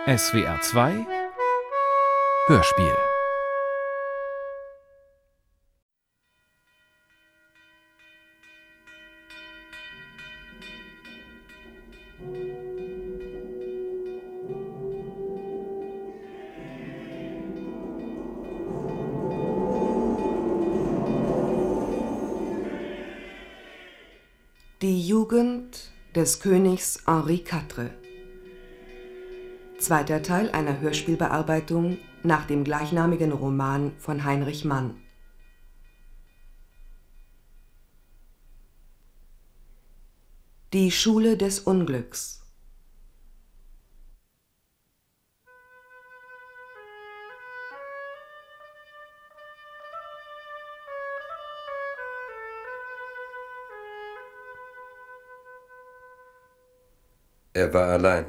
SWR 2 Hörspiel. Die Jugend des Königs Henri IV. Zweiter Teil einer Hörspielbearbeitung nach dem gleichnamigen Roman von Heinrich Mann. Die Schule des Unglücks. Er war allein.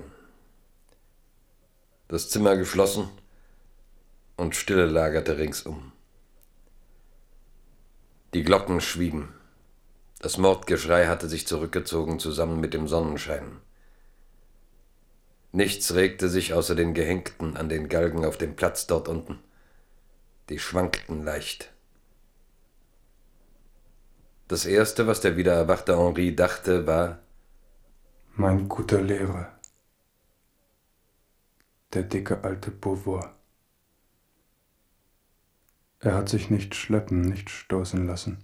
Das Zimmer geschlossen und Stille lagerte ringsum. Die Glocken schwiegen. Das Mordgeschrei hatte sich zurückgezogen, zusammen mit dem Sonnenschein. Nichts regte sich außer den Gehängten an den Galgen auf dem Platz dort unten. Die schwankten leicht. Das Erste, was der wieder erwachte Henri dachte, war: Mein guter Lehrer, der dicke alte Beauvoir. Er hat sich nicht schleppen, nicht stoßen lassen.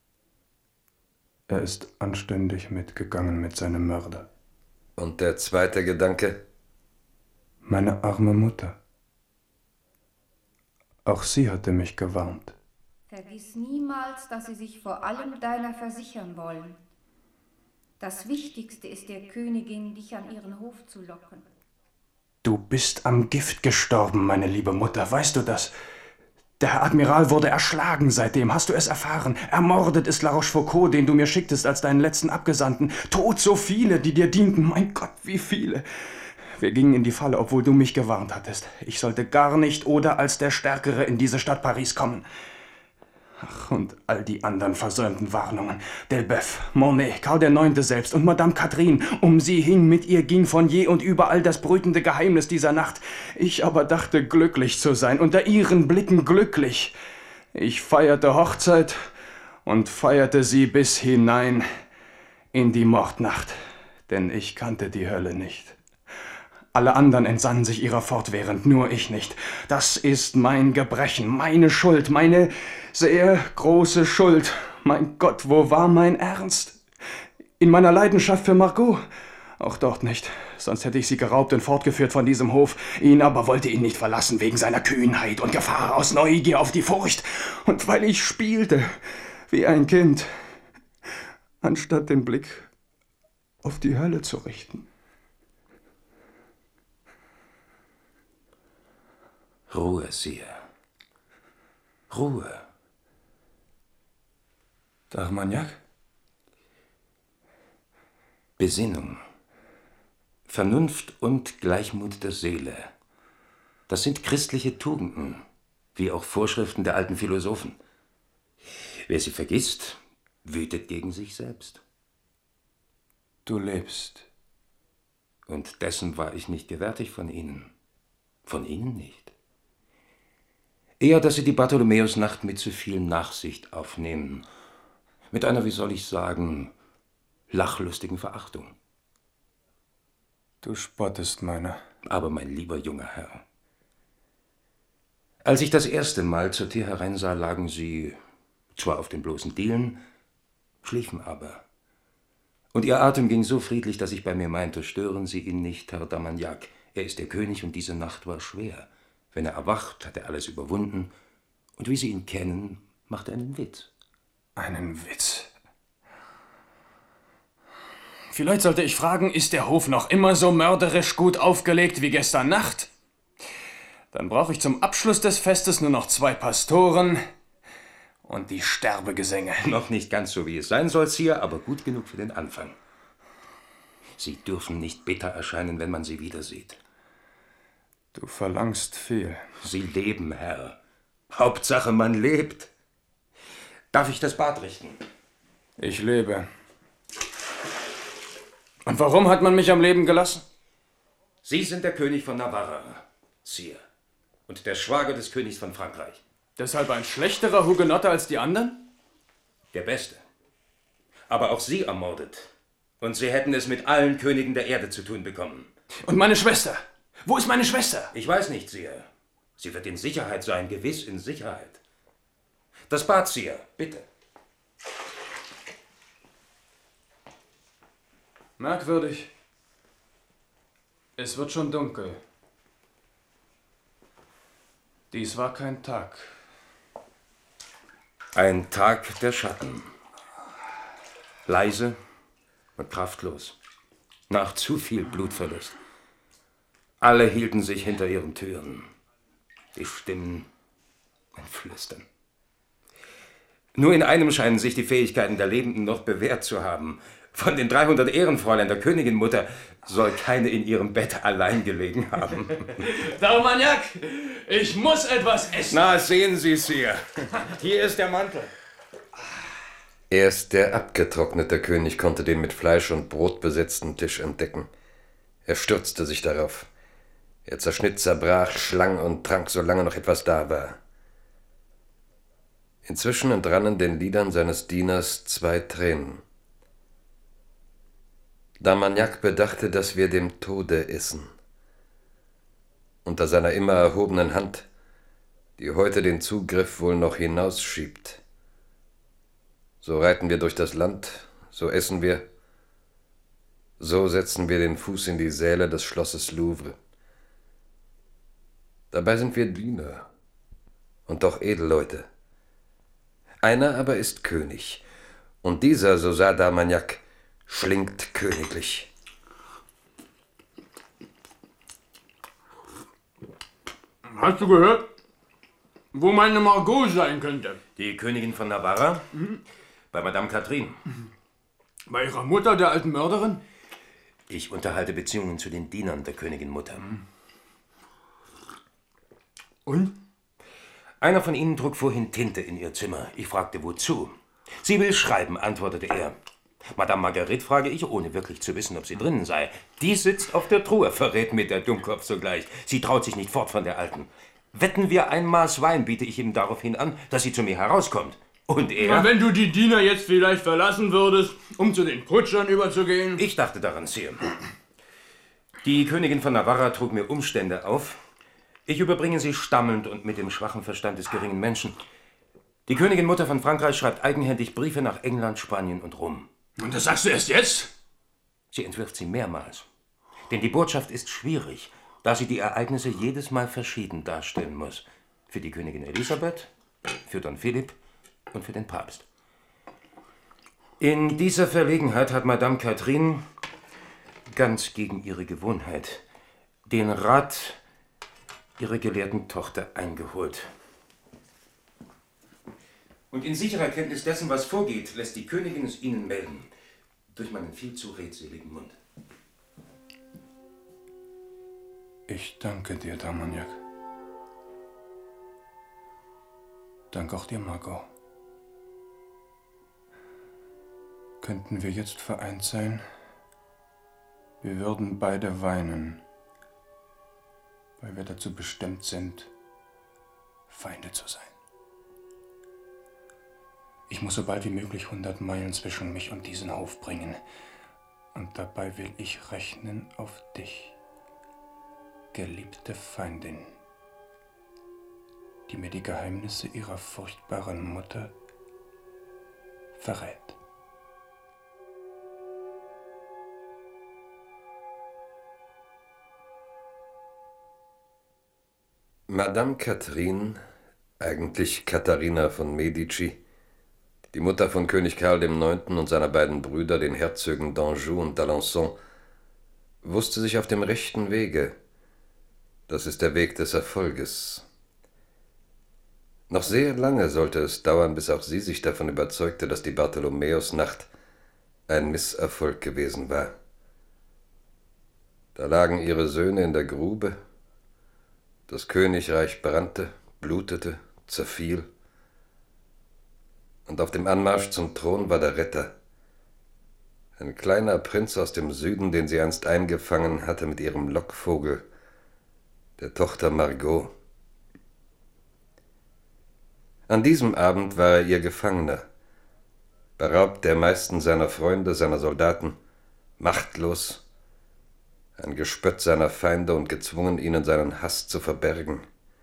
Er ist anständig mitgegangen mit seinem Mörder. Und der zweite Gedanke? Meine arme Mutter. Auch sie hatte mich gewarnt. Vergiss niemals, dass sie sich vor allem deiner versichern wollen. Das Wichtigste ist der Königin, dich an ihren Hof zu locken. Du bist am Gift gestorben, meine liebe Mutter, weißt du das? Der Herr Admiral wurde erschlagen seitdem, hast du es erfahren? Ermordet ist La Rochefoucauld, den du mir schicktest als deinen letzten Abgesandten. Tot so viele, die dir dienten, mein Gott, wie viele. Wir gingen in die Falle, obwohl du mich gewarnt hattest. Ich sollte gar nicht oder als der Stärkere in diese Stadt Paris kommen. Ach, und all die anderen versäumten Warnungen. D'Elbeuf, Monet, Karl IX. Selbst und Madame Catherine. Um sie hing, mit ihr ging von je und überall das brütende Geheimnis dieser Nacht. Ich aber dachte, glücklich zu sein, unter ihren Blicken glücklich. Ich feierte Hochzeit und feierte sie bis hinein in die Mordnacht, denn ich kannte die Hölle nicht. Alle anderen entsannen sich ihrer fortwährend, nur ich nicht. Das ist mein Gebrechen, meine Schuld, meine sehr große Schuld. Mein Gott, wo war mein Ernst? In meiner Leidenschaft für Margot? Auch dort nicht, sonst hätte ich sie geraubt und fortgeführt von diesem Hof. Ihn aber wollte ihn nicht verlassen, wegen seiner Kühnheit und Gefahr, aus Neugier auf die Furcht. Und weil ich spielte, wie ein Kind, anstatt den Blick auf die Hölle zu richten. Ruhe, Sire. Ruhe. D'Armagnac? Besinnung. Vernunft und Gleichmut der Seele. Das sind christliche Tugenden, wie auch Vorschriften der alten Philosophen. Wer sie vergisst, wütet gegen sich selbst. Du lebst. Und dessen war ich nicht gewärtig von Ihnen. Von Ihnen nicht. Eher, dass Sie die Bartholomäusnacht mit zu viel Nachsicht aufnehmen. Mit einer, wie soll ich sagen, lachlustigen Verachtung. Du spottest meiner. Aber mein lieber junger Herr, als ich das erste Mal zur Tür hereinsah, lagen Sie zwar auf den bloßen Dielen, schliefen aber. Und Ihr Atem ging so friedlich, dass ich bei mir meinte, stören Sie ihn nicht, Herr d'Armagnac. Er ist der König und diese Nacht war schwer. Wenn er erwacht, hat er alles überwunden. Und wie Sie ihn kennen, macht er einen Witz. Einen Witz? Vielleicht sollte ich fragen, ist der Hof noch immer so mörderisch gut aufgelegt wie gestern Nacht? Dann brauche ich zum Abschluss des Festes nur noch 2 Pastoren und die Sterbegesänge. Noch nicht ganz so, wie es sein soll, Sire, aber gut genug für den Anfang. Sie dürfen nicht bitter erscheinen, wenn man Sie wiedersieht. Du verlangst viel. Sie leben, Herr. Hauptsache, man lebt. Darf ich das Bad richten? Ich lebe. Und warum hat man mich am Leben gelassen? Sie sind der König von Navarra, Sire, und der Schwager des Königs von Frankreich. Deshalb ein schlechterer Hugenotte als die anderen? Der Beste. Aber auch Sie ermordet. Und Sie hätten es mit allen Königen der Erde zu tun bekommen. Und meine Schwester? Wo ist meine Schwester? Ich weiß nicht, Sire. Sie wird in Sicherheit sein, gewiss in Sicherheit. Das Bad, Sire, bitte. Merkwürdig. Es wird schon dunkel. Dies war kein Tag. Ein Tag der Schatten. Leise und kraftlos. Nach zu viel Blutverlust. Alle hielten sich hinter ihren Türen. Die Stimmen entflüstern. Nur in einem scheinen sich die Fähigkeiten der Lebenden noch bewährt zu haben. Von den 300 Ehrenfräulein der Königinmutter soll keine in ihrem Bett allein gelegen haben. D'Armagnac, ich muss etwas essen. Na, sehen Sie, Sire. Hier ist der Mantel. Erst der abgetrocknete König konnte den mit Fleisch und Brot besetzten Tisch entdecken. Er stürzte sich darauf. Er zerschnitt, zerbrach, schlang und trank, solange noch etwas da war. Inzwischen entrannen den Lidern seines Dieners 2 Tränen. D'Armagnac bedachte, dass wir dem Tode essen. Unter seiner immer erhobenen Hand, die heute den Zugriff wohl noch hinausschiebt. So reiten wir durch das Land, so essen wir, so setzen wir den Fuß in die Säle des Schlosses Louvre. Dabei sind wir Diener und doch Edelleute. Einer aber ist König, und dieser, so sah D'Armagnac, schlingt königlich. Hast du gehört, wo meine Margot sein könnte? Die Königin von Navarra? Bei Madame Catherine. Bei ihrer Mutter, der alten Mörderin? Ich unterhalte Beziehungen zu den Dienern der Königinmutter. Und? Einer von ihnen trug vorhin Tinte in ihr Zimmer. Ich fragte, wozu? Sie will schreiben, antwortete er. Madame Marguerite frage ich, ohne wirklich zu wissen, ob sie drinnen sei. Die sitzt auf der Truhe, verrät mir der Dummkopf sogleich. Sie traut sich nicht fort von der Alten. Wetten wir ein Maß Wein, biete ich ihm daraufhin an, dass sie zu mir herauskommt. Und er... Na, wenn du die Diener jetzt vielleicht verlassen würdest, um zu den Kutschern überzugehen? Ich dachte daran, Sire. Die Königin von Navarra trug mir Umstände auf. Ich überbringe sie stammelnd und mit dem schwachen Verstand des geringen Menschen. Die Königinmutter von Frankreich schreibt eigenhändig Briefe nach England, Spanien und Rom. Und das sagst du erst jetzt? Sie entwirft sie mehrmals. Denn die Botschaft ist schwierig, da sie die Ereignisse jedes Mal verschieden darstellen muss. Für die Königin Elisabeth, für Don Philipp und für den Papst. In dieser Verlegenheit hat Madame Catherine, ganz gegen ihre Gewohnheit, den Rat ihrer gelehrten Tochter eingeholt. Und in sicherer Kenntnis dessen, was vorgeht, lässt die Königin es ihnen melden. Durch meinen viel zu redseligen Mund. Ich danke dir, D'Armagnac. Danke auch dir, Margot. Könnten wir jetzt vereint sein? Wir würden beide weinen, weil wir dazu bestimmt sind, Feinde zu sein. Ich muss so bald wie möglich 100 Meilen zwischen mich und diesen Hof bringen. Und dabei will ich rechnen auf dich, geliebte Feindin, die mir die Geheimnisse ihrer furchtbaren Mutter verrät. Madame Catherine, eigentlich Katharina von Medici, die Mutter von König Karl IX. Und seiner beiden Brüder, den Herzögen d'Anjou und d'Alençon, wusste sich auf dem rechten Wege. Das ist der Weg des Erfolges. Noch sehr lange sollte es dauern, bis auch sie sich davon überzeugte, dass die Bartholomäusnacht ein Misserfolg gewesen war. Da lagen ihre Söhne in der Grube, das Königreich brannte, blutete, zerfiel, und auf dem Anmarsch zum Thron war der Retter, Ein kleiner Prinz aus dem Süden, den sie einst eingefangen hatte mit ihrem Lockvogel, der Tochter Margot. An diesem Abend war er ihr Gefangener, beraubt der meisten seiner Freunde, seiner Soldaten, machtlos, ein Gespött seiner Feinde und gezwungen, ihnen seinen Hass zu verbergen.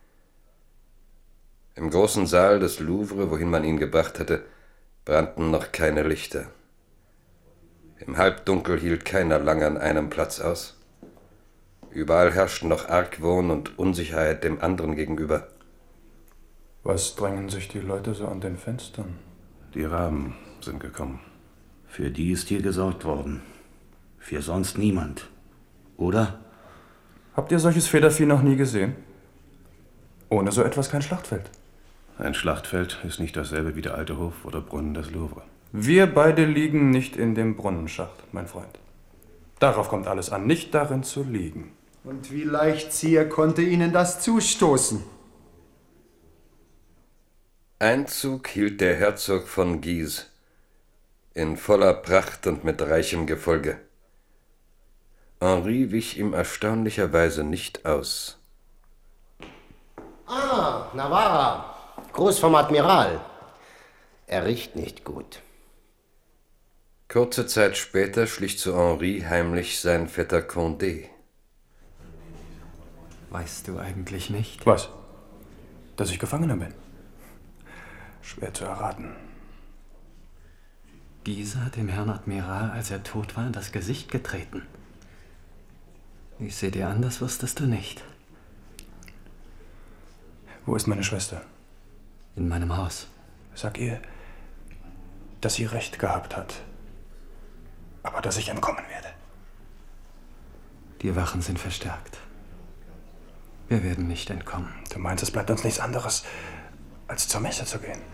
Im großen Saal des Louvre, wohin man ihn gebracht hatte, brannten noch keine Lichter. Im Halbdunkel hielt keiner lange an einem Platz aus. Überall herrschten noch Argwohn und Unsicherheit dem anderen gegenüber. Was drängen sich die Leute so an den Fenstern? Die Raben sind gekommen. Für die ist hier gesorgt worden. Für sonst niemand. Oder? Habt ihr solches Federvieh noch nie gesehen? Ohne so etwas kein Schlachtfeld. Ein Schlachtfeld ist nicht dasselbe wie der alte Hof oder Brunnen des Louvre. Wir beide liegen nicht in dem Brunnenschacht, mein Freund. Darauf kommt alles an, nicht darin zu liegen. Und wie Leichtzieher konnte Ihnen das zustoßen? Einzug hielt der Herzog von Guise in voller Pracht und mit reichem Gefolge. Henri wich ihm erstaunlicherweise nicht aus. Ah, Navarra. Gruß vom Admiral. Er riecht nicht gut. Kurze Zeit später schlich zu Henri heimlich sein Vetter Condé. Weißt du eigentlich nicht? Was? Dass ich Gefangener bin? Schwer zu erraten. Guise hat dem Herrn Admiral, als er tot war, in das Gesicht getreten. Ich sehe dir an, das wusstest du nicht. Wo ist meine Schwester? In meinem Haus. Sag ihr, dass sie recht gehabt hat. Aber dass ich entkommen werde. Die Wachen sind verstärkt. Wir werden nicht entkommen. Du meinst, es bleibt uns nichts anderes, als zur Messe zu gehen?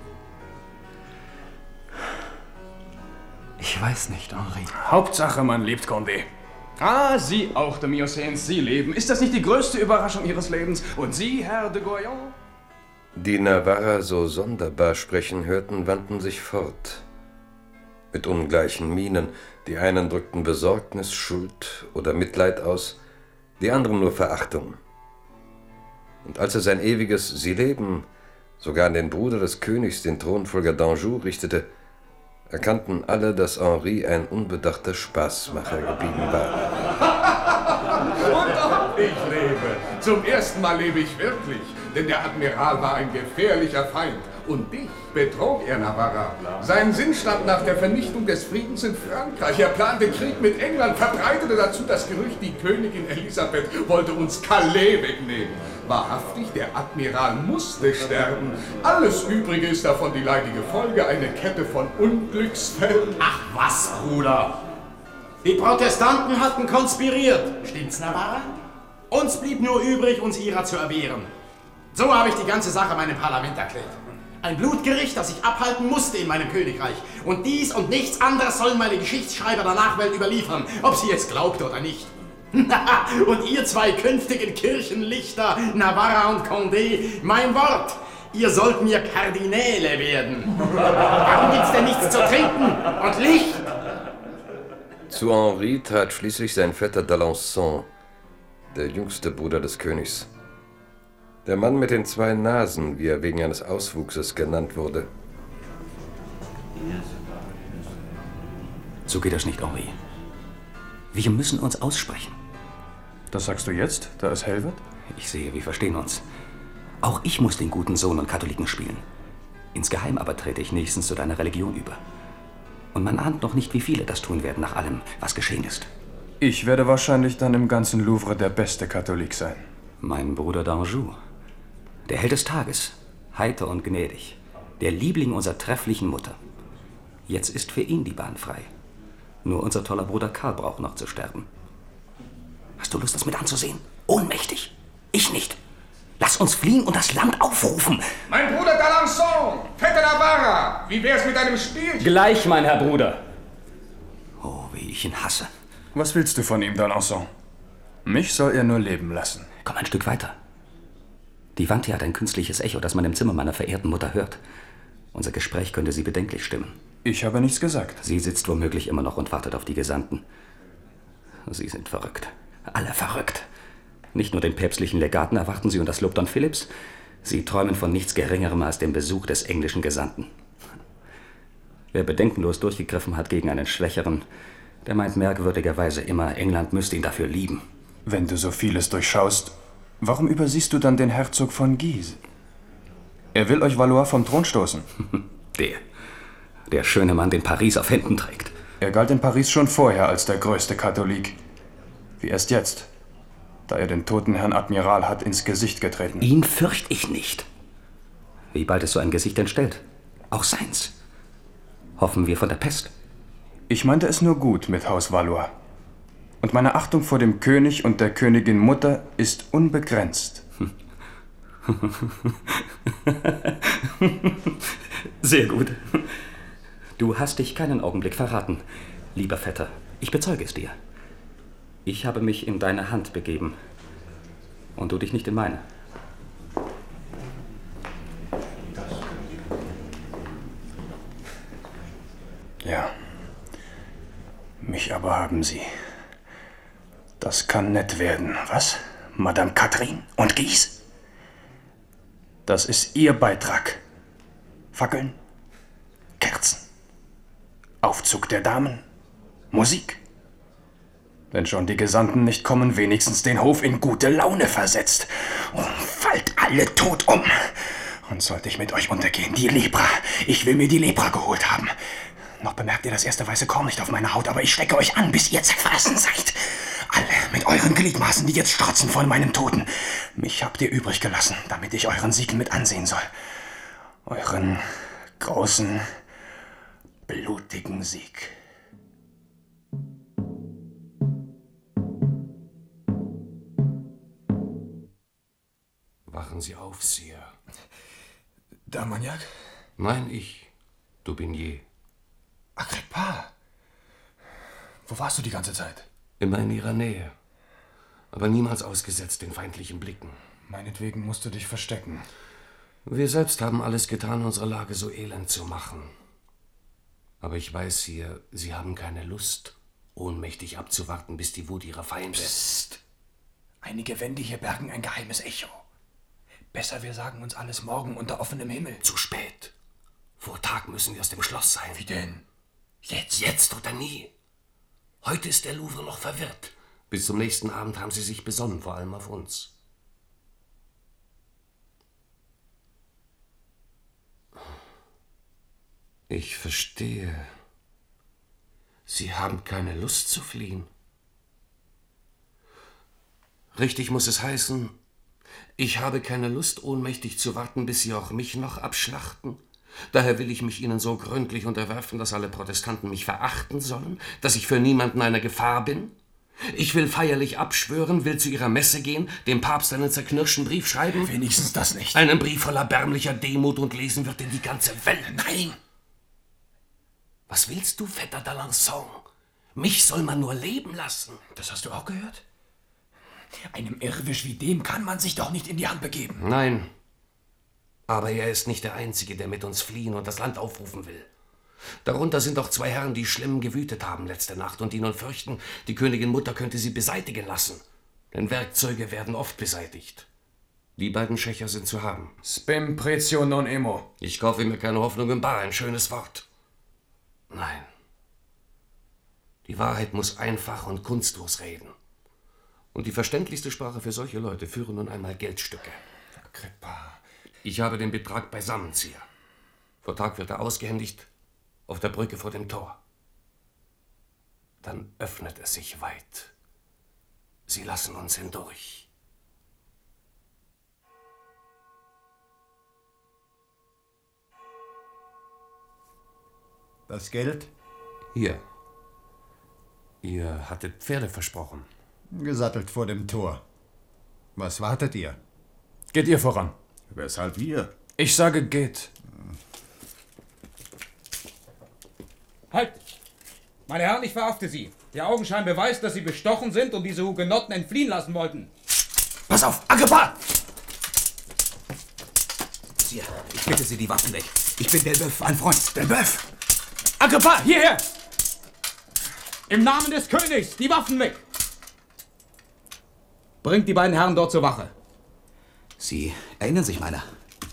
Ich weiß nicht, Henri. Hauptsache, man liebt Condé. Ah, Sie auch, de Miocènes, Sie leben. Ist das nicht die größte Überraschung Ihres Lebens? Und Sie, Herr de Goyon? Die Navarra so sonderbar sprechen hörten, wandten sich fort. Mit ungleichen Mienen. Die einen drückten Besorgnis, Schuld oder Mitleid aus, die anderen nur Verachtung. Und als er sein ewiges Sie leben sogar an den Bruder des Königs, den Thronfolger d'Anjou, richtete, erkannten alle, dass Henri ein unbedachter Spaßmacher geblieben war. Und auch ich lebe. Zum ersten Mal lebe ich wirklich. Denn der Admiral war ein gefährlicher Feind. Und dich betrog er, Navarra. Sein Sinn stand nach der Vernichtung des Friedens in Frankreich. Er plante Krieg mit England, verbreitete dazu das Gerücht, die Königin Elisabeth wollte uns Calais wegnehmen. Wahrhaftig, der Admiral musste sterben. Alles Übrige ist davon die leidige Folge, eine Kette von Unglücksfällen. Ach was, Bruder! Die Protestanten hatten konspiriert. Stimmt's, Navarra? Uns blieb nur übrig, uns ihrer zu erwehren. So habe ich die ganze Sache meinem Parlament erklärt. Ein Blutgericht, das ich abhalten musste in meinem Königreich. Und dies und nichts anderes sollen meine Geschichtsschreiber der Nachwelt überliefern, ob sie es glaubt oder nicht. Und ihr zwei künftigen Kirchenlichter, Navarra und Condé, mein Wort, ihr sollt mir Kardinäle werden. Warum gibt's denn nichts zu trinken und Licht? Zu Henri trat schließlich sein Vetter d'Alençon, der jüngste Bruder des Königs. Der Mann mit den zwei Nasen, wie er wegen eines Auswuchses genannt wurde. So geht das nicht, Henri. Wir müssen uns aussprechen. Das sagst du jetzt, da es hell wird? Ich sehe, wir verstehen uns. Auch ich muss den guten Sohn und Katholiken spielen. Insgeheim aber trete ich nächstens zu deiner Religion über. Und man ahnt noch nicht, wie viele das tun werden nach allem, was geschehen ist. Ich werde wahrscheinlich dann im ganzen Louvre der beste Katholik sein. Mein Bruder d'Anjou, der Held des Tages, heiter und gnädig, der Liebling unserer trefflichen Mutter. Jetzt ist für ihn die Bahn frei. Nur unser toller Bruder Karl braucht noch zu sterben. Hast du Lust, das mit anzusehen? Ohnmächtig. Ich nicht. Lass uns fliehen und das Land aufrufen. Mein Bruder d'Alençon, Vetter Navarra, wie wär's mit einem Spiel? Gleich, mein Herr Bruder. Oh, wie ich ihn hasse. Was willst du von ihm, d'Alençon? Mich soll er nur leben lassen. Komm ein Stück weiter. Die Wand hier hat ein künstliches Echo, das man im Zimmer meiner verehrten Mutter hört. Unser Gespräch könnte sie bedenklich stimmen. Ich habe nichts gesagt. Sie sitzt womöglich immer noch und wartet auf die Gesandten. Sie sind verrückt. Alle verrückt. Nicht nur den päpstlichen Legaten erwarten sie und das Lob Don Philipps. Sie träumen von nichts Geringerem als dem Besuch des englischen Gesandten. Wer bedenkenlos durchgegriffen hat gegen einen Schwächeren, der meint merkwürdigerweise immer, England müsste ihn dafür lieben. Wenn du so vieles durchschaust, warum übersiehst du dann den Herzog von Guise? Er will euch Valois vom Thron stoßen. Der schöne Mann, den Paris auf Händen trägt. Er galt in Paris schon vorher als der größte Katholik. Wie erst jetzt, da er den toten Herrn Admiral hat ins Gesicht getreten. Ihn fürcht ich nicht. Wie bald es so ein Gesicht entstellt. Auch seins. Hoffen wir von der Pest. Ich meinte es nur gut mit Haus Valois. Und meine Achtung vor dem König und der Königin Mutter ist unbegrenzt. Sehr gut. Du hast dich keinen Augenblick verraten, lieber Vetter. Ich bezeuge es dir. Ich habe mich in deine Hand begeben. Und du dich nicht in meine. Ja. Mich aber haben sie. Das kann nett werden, was? Madame Catherine und Guise? Das ist ihr Beitrag. Fackeln, Kerzen, Aufzug der Damen, Musik. Wenn schon die Gesandten nicht kommen, wenigstens den Hof in gute Laune versetzt. Und fallt alle tot um. Und sollte ich mit euch untergehen, die Lepra. Ich will mir die Lepra geholt haben. Noch bemerkt ihr das erste weiße Korn nicht auf meiner Haut, aber ich stecke euch an, bis ihr zerfressen seid. Alle mit euren Gliedmaßen, die jetzt strotzen von meinem Toten. Mich habt ihr übrig gelassen, damit ich euren Sieg mit ansehen soll. Euren großen, blutigen Sieg. Wachen Sie auf, Sire. D'Armagnac? Nein, ich. Daubigny. Agrippa! Wo warst du die ganze Zeit? Immer in Ihrer Nähe. Aber niemals ausgesetzt den feindlichen Blicken. Meinetwegen musst du dich verstecken. Wir selbst haben alles getan, unsere Lage so elend zu machen. Aber ich weiß, Sire, Sie haben keine Lust, ohnmächtig abzuwarten, bis die Wut Ihrer Feinde... Psst! Einige Wände hier bergen ein geheimes Echo. Besser, wir sagen uns alles morgen unter offenem Himmel. Zu spät. Vor Tag müssen wir aus dem Schloss sein. Wie denn? Jetzt? Jetzt oder nie. Heute ist der Louvre noch verwirrt. Bis zum nächsten Abend haben sie sich besonnen, vor allem auf uns. Ich verstehe. Sie haben keine Lust zu fliehen. Richtig muss es heißen, ich habe keine Lust, ohnmächtig zu warten, bis Sie auch mich noch abschlachten. Daher will ich mich Ihnen so gründlich unterwerfen, dass alle Protestanten mich verachten sollen, dass ich für niemanden eine Gefahr bin. Ich will feierlich abschwören, will zu Ihrer Messe gehen, dem Papst einen zerknirschten Brief schreiben. Wenigstens das nicht. Einen Brief voller erbärmlicher Demut und lesen wird in die ganze Welt. Nein! Was willst du, Vetter d'Alençon? Mich soll man nur leben lassen. Das hast du auch gehört? Einem Irrwisch wie dem kann man sich doch nicht in die Hand begeben. Nein. Aber er ist nicht der Einzige, der mit uns fliehen und das Land aufrufen will. Darunter sind auch zwei Herren, die schlimm gewütet haben letzte Nacht und die nun fürchten, die Königin Mutter könnte sie beseitigen lassen. Denn Werkzeuge werden oft beseitigt. Die beiden Schächer sind zu haben. Spem pretio non emo. Ich kaufe mir keine Hoffnung im Bar, ein schönes Wort. Nein. Die Wahrheit muss einfach und kunstlos reden. Und die verständlichste Sprache für solche Leute führen nun einmal Geldstücke. Agrippa. Ich habe den Betrag beisammen, Sire. Vor Tag wird er ausgehändigt auf der Brücke vor dem Tor. Dann öffnet es sich weit. Sie lassen uns hindurch. Das Geld? Hier. Ihr hattet Pferde versprochen. Gesattelt vor dem Tor. Was wartet ihr? Geht ihr voran. Weshalb wir? Ich sage, geht. Halt! Meine Herren, ich verhafte Sie. Der Augenschein beweist, dass Sie bestochen sind und diese Hugenotten entfliehen lassen wollten. Pass auf, Agrippa! Sire, ich bitte Sie, die Waffen weg. Ich bin Delboeuf, ein Freund. Delboeuf! Agrippa, hierher! Im Namen des Königs, die Waffen weg! Bringt die beiden Herren dort zur Wache. Sie erinnern sich meiner.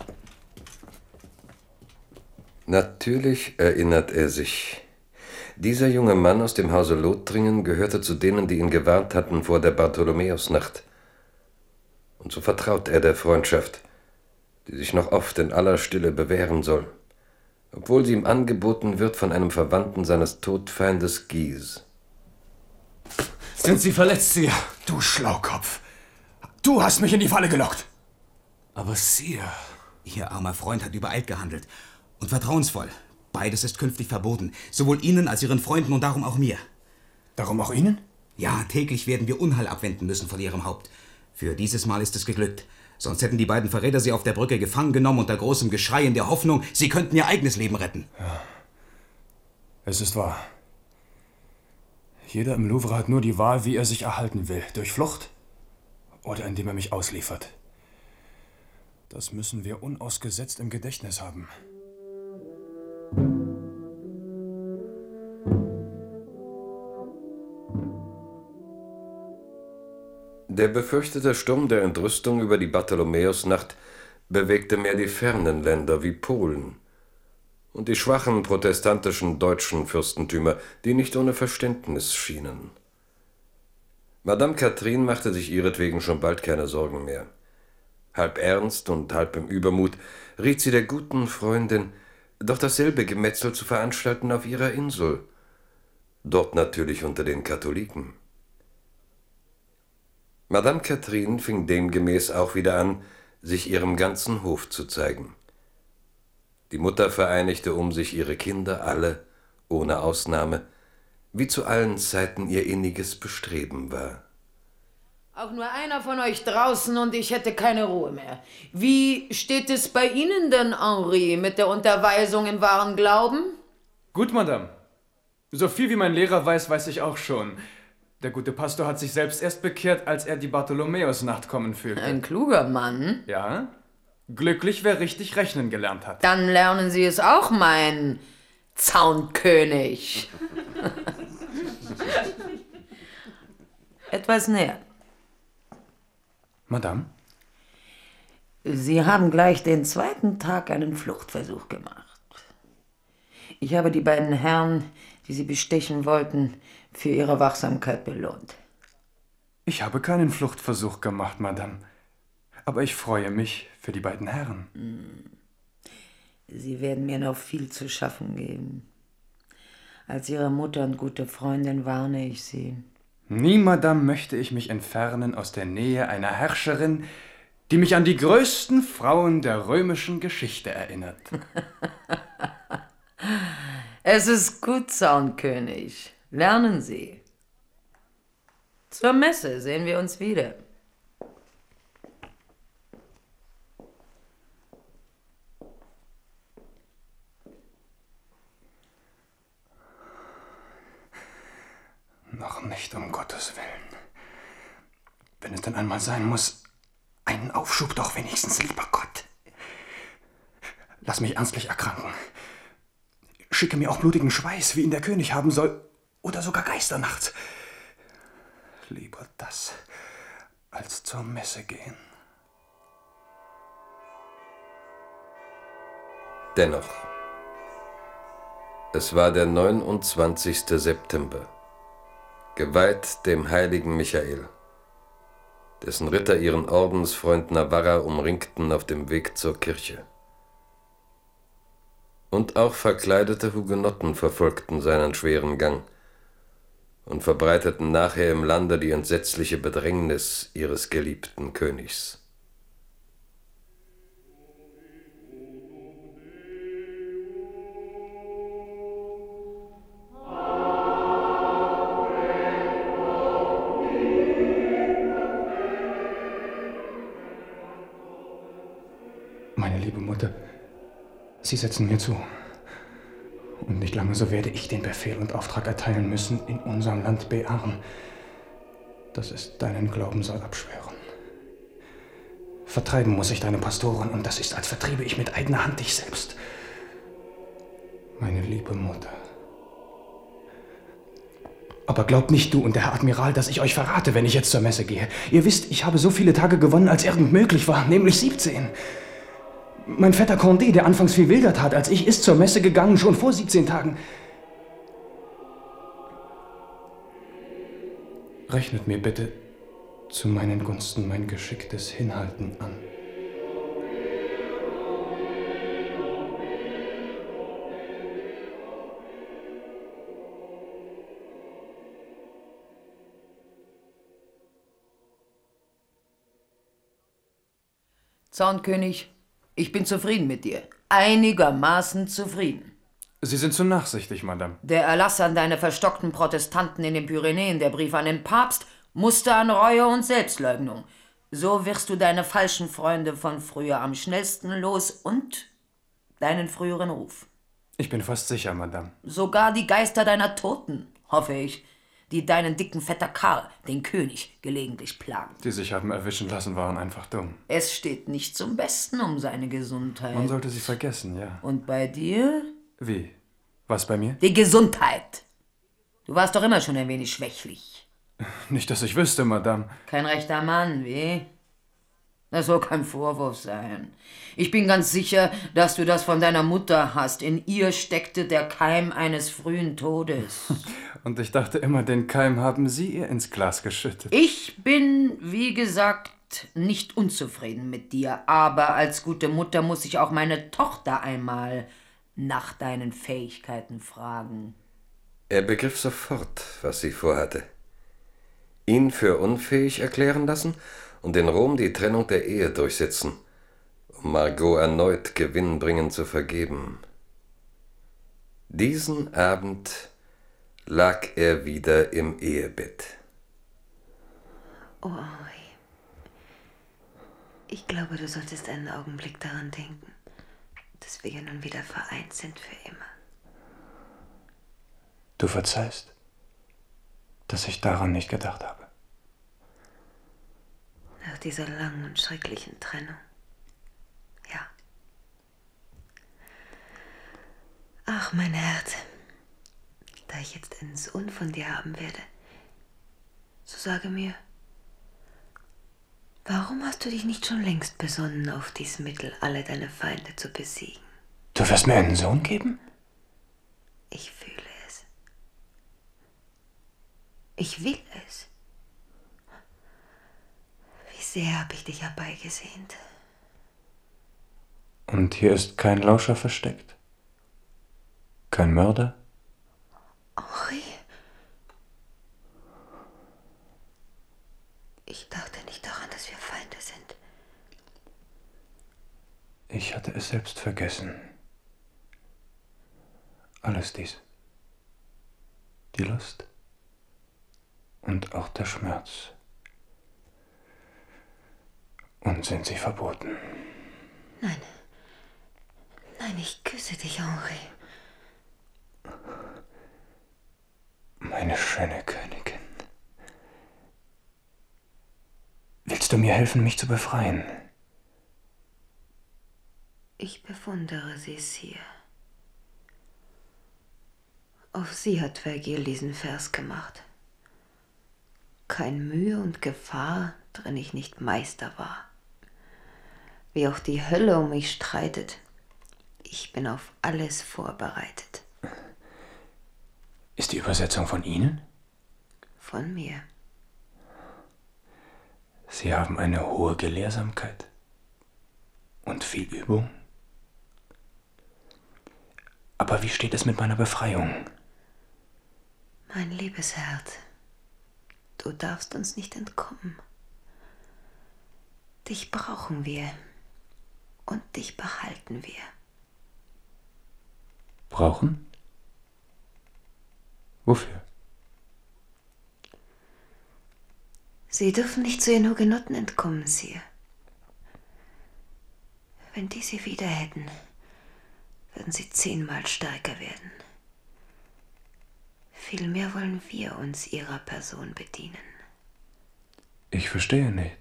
Natürlich erinnert er sich. Dieser junge Mann aus dem Hause Lothringen gehörte zu denen, die ihn gewarnt hatten vor der Bartholomäusnacht. Und so vertraut er der Freundschaft, die sich noch oft in aller Stille bewähren soll, obwohl sie ihm angeboten wird von einem Verwandten seines Todfeindes Guise. Sind Sie verletzt, Sire? Du Schlaukopf. Du hast mich in die Falle gelockt. Aber Sire... Ihr armer Freund hat übereilt gehandelt. Und vertrauensvoll. Beides ist künftig verboten. Sowohl Ihnen als Ihren Freunden und darum auch mir. Darum auch Ihnen? Ja, täglich werden wir Unheil abwenden müssen von Ihrem Haupt. Für dieses Mal ist es geglückt. Sonst hätten die beiden Verräter Sie auf der Brücke gefangen genommen unter großem Geschrei in der Hoffnung, Sie könnten Ihr eigenes Leben retten. Ja. Es ist wahr. Jeder im Louvre hat nur die Wahl, wie er sich erhalten will. Durch Flucht oder indem er mich ausliefert. Das müssen wir unausgesetzt im Gedächtnis haben. Der befürchtete Sturm der Entrüstung über die Bartholomäusnacht bewegte mehr die fernen Länder wie Polen und die schwachen protestantischen deutschen Fürstentümer, die nicht ohne Verständnis schienen. Madame Catherine machte sich ihretwegen schon bald keine Sorgen mehr. Halb ernst und halb im Übermut riet sie der guten Freundin, doch dasselbe Gemetzel zu veranstalten auf ihrer Insel, dort natürlich unter den Katholiken. Madame Catherine fing demgemäß auch wieder an, sich ihrem ganzen Hof zu zeigen. Die Mutter vereinigte um sich ihre Kinder, alle, ohne Ausnahme, wie zu allen Zeiten ihr inniges Bestreben war. Auch nur einer von euch draußen und ich hätte keine Ruhe mehr. Wie steht es bei Ihnen denn, Henri, mit der Unterweisung in wahren Glauben? Gut, Madame. So viel wie mein Lehrer weiß, weiß ich auch schon. Der gute Pastor hat sich selbst erst bekehrt, als er die Bartholomäusnacht kommen fühlte. Ein kluger Mann. Ja. Glücklich, wer richtig rechnen gelernt hat. Dann lernen Sie es auch, mein Zaunkönig. Etwas näher. Madame? Sie haben gleich den zweiten Tag einen Fluchtversuch gemacht. Ich habe die beiden Herren, die Sie bestechen wollten, für ihre Wachsamkeit belohnt. Ich habe keinen Fluchtversuch gemacht, Madame. Aber ich freue mich für die beiden Herren. Sie werden mir noch viel zu schaffen geben. Als Ihre Mutter und gute Freundin warne ich Sie. Nie, Madame, möchte ich mich entfernen aus der Nähe einer Herrscherin, die mich an die größten Frauen der römischen Geschichte erinnert. Es ist gut, Zaunkönig. Lernen Sie. Zur Messe sehen wir uns wieder. Noch nicht, um Gottes Willen. Wenn es denn einmal sein muss, einen Aufschub doch wenigstens, lieber Gott. Lass mich ernstlich erkranken. Schicke mir auch blutigen Schweiß, wie ihn der König haben soll, oder sogar Geisternacht. Lieber das, als zur Messe gehen. Dennoch, es war der 29. September, geweiht dem heiligen Michael, dessen Ritter ihren Ordensfreund Navarra umringten auf dem Weg zur Kirche. Und auch verkleidete Hugenotten verfolgten seinen schweren Gang und verbreiteten nachher im Lande die entsetzliche Bedrängnis ihres geliebten Königs. Meine liebe Mutter, Sie setzen mir zu. Und nicht lange so werde ich den Befehl und Auftrag erteilen müssen, in unserem Land Bearn, das es deinen Glauben soll abschwören. Vertreiben muss ich deine Pastoren, und das ist, als vertriebe ich mit eigener Hand dich selbst. Meine liebe Mutter, Aber glaubt nicht du und der Herr Admiral, dass ich euch verrate, wenn ich jetzt zur Messe gehe. Ihr wisst, ich habe so viele Tage gewonnen, als irgend möglich war, nämlich 17. Mein Vetter Condé, der anfangs viel wilder tat als ich, ist zur Messe gegangen, schon vor 17 Tagen. Rechnet mir bitte zu meinen Gunsten mein geschicktes Hinhalten an. Zaunkönig, ich bin zufrieden mit dir. Einigermaßen zufrieden. Sie sind zu nachsichtig, Madame. Der Erlass an deine verstockten Protestanten in den Pyrenäen, der Brief an den Papst, musste an Reue und Selbstleugnung. So wirst du deine falschen Freunde von früher am schnellsten los und deinen früheren Ruf. Ich bin fast sicher, Madame. Sogar die Geister deiner Toten, hoffe ich, die deinen dicken Vetter Karl, den König, gelegentlich plagen. Die sich haben erwischen lassen, waren einfach dumm. Es steht nicht zum Besten um seine Gesundheit. Man sollte sie vergessen, ja. Und bei dir? Wie? Was bei mir? Die Gesundheit. Du warst doch immer schon ein wenig schwächlich. Nicht, dass ich wüsste, Madame. Kein rechter Mann, wie? Das soll kein Vorwurf sein. Ich bin ganz sicher, dass du das von deiner Mutter hast. In ihr steckte der Keim eines frühen Todes. Und ich dachte immer, den Keim haben Sie ihr ins Glas geschüttet. Ich bin, wie gesagt, nicht unzufrieden mit dir. Aber als gute Mutter muss ich auch meine Tochter einmal nach deinen Fähigkeiten fragen. Er begriff sofort, was sie vorhatte. Ihn für unfähig erklären lassen und in Rom die Trennung der Ehe durchsetzen, um Margot erneut gewinnbringend zu vergeben. Diesen Abend lag er wieder im Ehebett. Oh, Henri. Ich glaube, du solltest einen Augenblick daran denken, dass wir ja nun wieder vereint sind für immer. Du verzeihst, dass ich daran nicht gedacht habe. Nach dieser langen und schrecklichen Trennung. Ja. Ach, mein Herz. Da ich jetzt einen Sohn von dir haben werde, so sage mir, warum hast du dich nicht schon längst besonnen auf dies Mittel, alle deine Feinde zu besiegen? Du wirst mir einen Sohn geben? Ich fühle es. Ich will es. Wie sehr habe ich dich herbeigesehnt. Und hier ist kein Lauscher versteckt? Kein Mörder? Henri. Ich dachte nicht daran, dass wir Feinde sind. Ich hatte es selbst vergessen. Alles dies. Die Lust und auch der Schmerz. Und sind sie verboten? Nein. Nein, ich küsse dich, Henri. Meine schöne Königin. Willst du mir helfen, mich zu befreien? Ich bewundere sie, Sire. Auf sie hat Vergil diesen Vers gemacht. Kein Mühe und Gefahr, drin ich nicht Meister war. Wie auch die Hölle um mich streitet, ich bin auf alles vorbereitet. Ist die Übersetzung von Ihnen? Von mir. Sie haben eine hohe Gelehrsamkeit und viel Übung. Aber wie steht es mit meiner Befreiung? Mein liebes Herz, du darfst uns nicht entkommen. Dich brauchen wir und dich behalten wir. Brauchen? Wofür? Sie dürfen nicht zu ihren Hugenotten entkommen, Sire. Wenn die sie wieder hätten, würden sie 10-mal stärker werden. Vielmehr wollen wir uns ihrer Person bedienen. Ich verstehe nicht.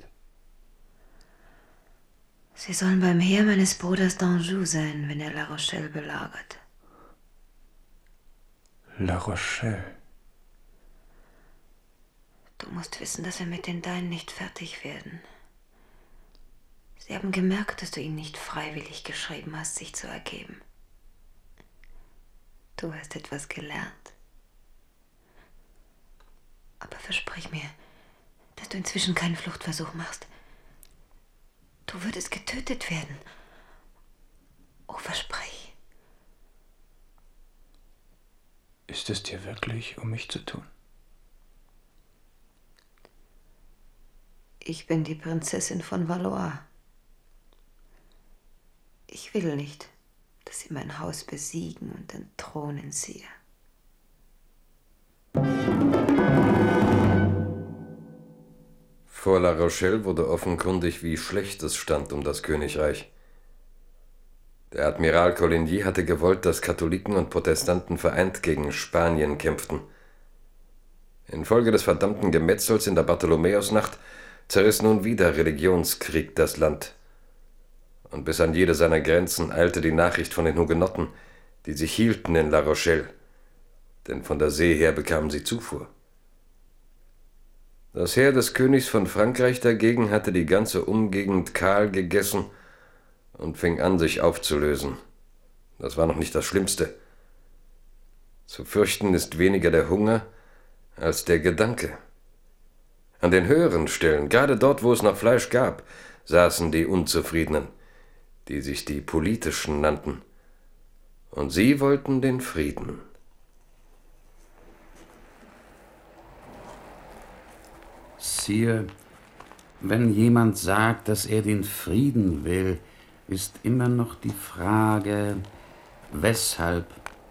Sie sollen beim Heer meines Bruders d'Anjou sein, wenn er La Rochelle belagert. La Rochelle. Du musst wissen, dass wir mit den Deinen nicht fertig werden. Sie haben gemerkt, dass du ihnen nicht freiwillig geschrieben hast, sich zu ergeben. Du hast etwas gelernt. Aber versprich mir, dass du inzwischen keinen Fluchtversuch machst. Du würdest getötet werden. Oh, versprich. Ist es dir wirklich um mich zu tun? Ich bin die Prinzessin von Valois. Ich will nicht, dass sie mein Haus besiegen und den Thron entziehe. Vor La Rochelle wurde offenkundig, wie schlecht es stand um das Königreich. Der Admiral Coligny hatte gewollt, dass Katholiken und Protestanten vereint gegen Spanien kämpften. Infolge des verdammten Gemetzels in der Bartholomäusnacht zerriss nun wieder Religionskrieg das Land. Und bis an jede seiner Grenzen eilte die Nachricht von den Hugenotten, die sich hielten in La Rochelle, denn von der See her bekamen sie Zufuhr. Das Heer des Königs von Frankreich dagegen hatte die ganze Umgegend kahl gegessen und fing an, sich aufzulösen. Das war noch nicht das Schlimmste. Zu fürchten ist weniger der Hunger als der Gedanke. An den höheren Stellen, gerade dort, wo es noch Fleisch gab, saßen die Unzufriedenen, die sich die Politischen nannten. Und sie wollten den Frieden. Sire, wenn jemand sagt, dass er den Frieden will, ist immer noch die Frage, weshalb?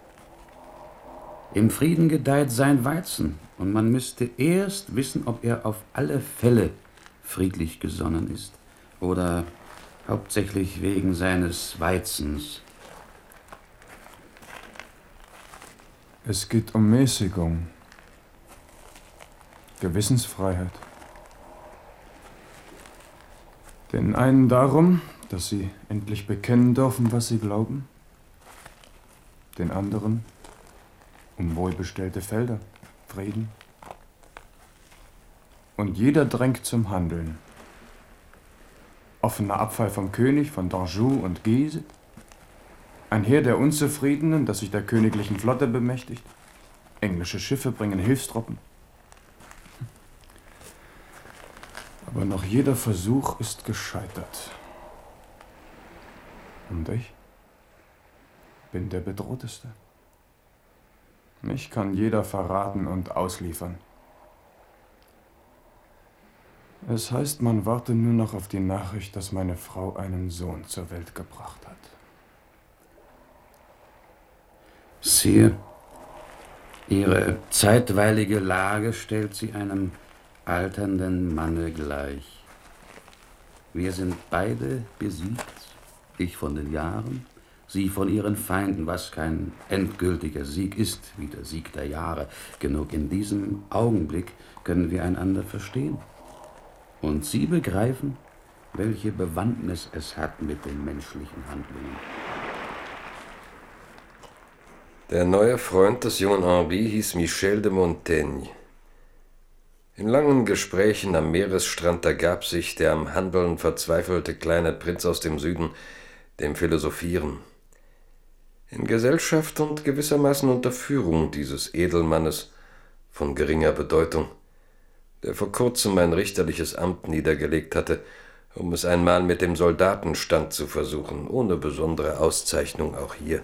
Im Frieden gedeiht sein Weizen, und man müsste erst wissen, ob er auf alle Fälle friedlich gesonnen ist oder hauptsächlich wegen seines Weizens. Es geht um Mäßigung, Gewissensfreiheit. Den einen darum, dass sie endlich bekennen dürfen, was sie glauben. Den anderen um wohlbestellte Felder, Frieden. Und jeder drängt zum Handeln. Offener Abfall vom König, von d'Anjou und Guise. Ein Heer der Unzufriedenen, das sich der königlichen Flotte bemächtigt. Englische Schiffe bringen Hilfstruppen. Aber noch jeder Versuch ist gescheitert. Und ich bin der Bedrohteste. Mich kann jeder verraten und ausliefern. Es heißt, man warte nur noch auf die Nachricht, dass meine Frau einen Sohn zur Welt gebracht hat. Sire, Ihre zeitweilige Lage stellt Sie einem alternden Manne gleich. Wir sind beide besiegt, ich von den Jahren, Sie von Ihren Feinden, was kein endgültiger Sieg ist, wie der Sieg der Jahre. Genug in diesem Augenblick können wir einander verstehen. Und Sie begreifen, welche Bewandtnis es hat mit den menschlichen Handlungen. Der neue Freund des jungen Henri hieß Michel de Montaigne. In langen Gesprächen am Meeresstrand ergab sich der am Handeln verzweifelte kleine Prinz aus dem Süden dem Philosophieren. In Gesellschaft und gewissermaßen unter Führung dieses Edelmannes von geringer Bedeutung, der vor kurzem ein richterliches Amt niedergelegt hatte, um es einmal mit dem Soldatenstand zu versuchen, ohne besondere Auszeichnung auch hier.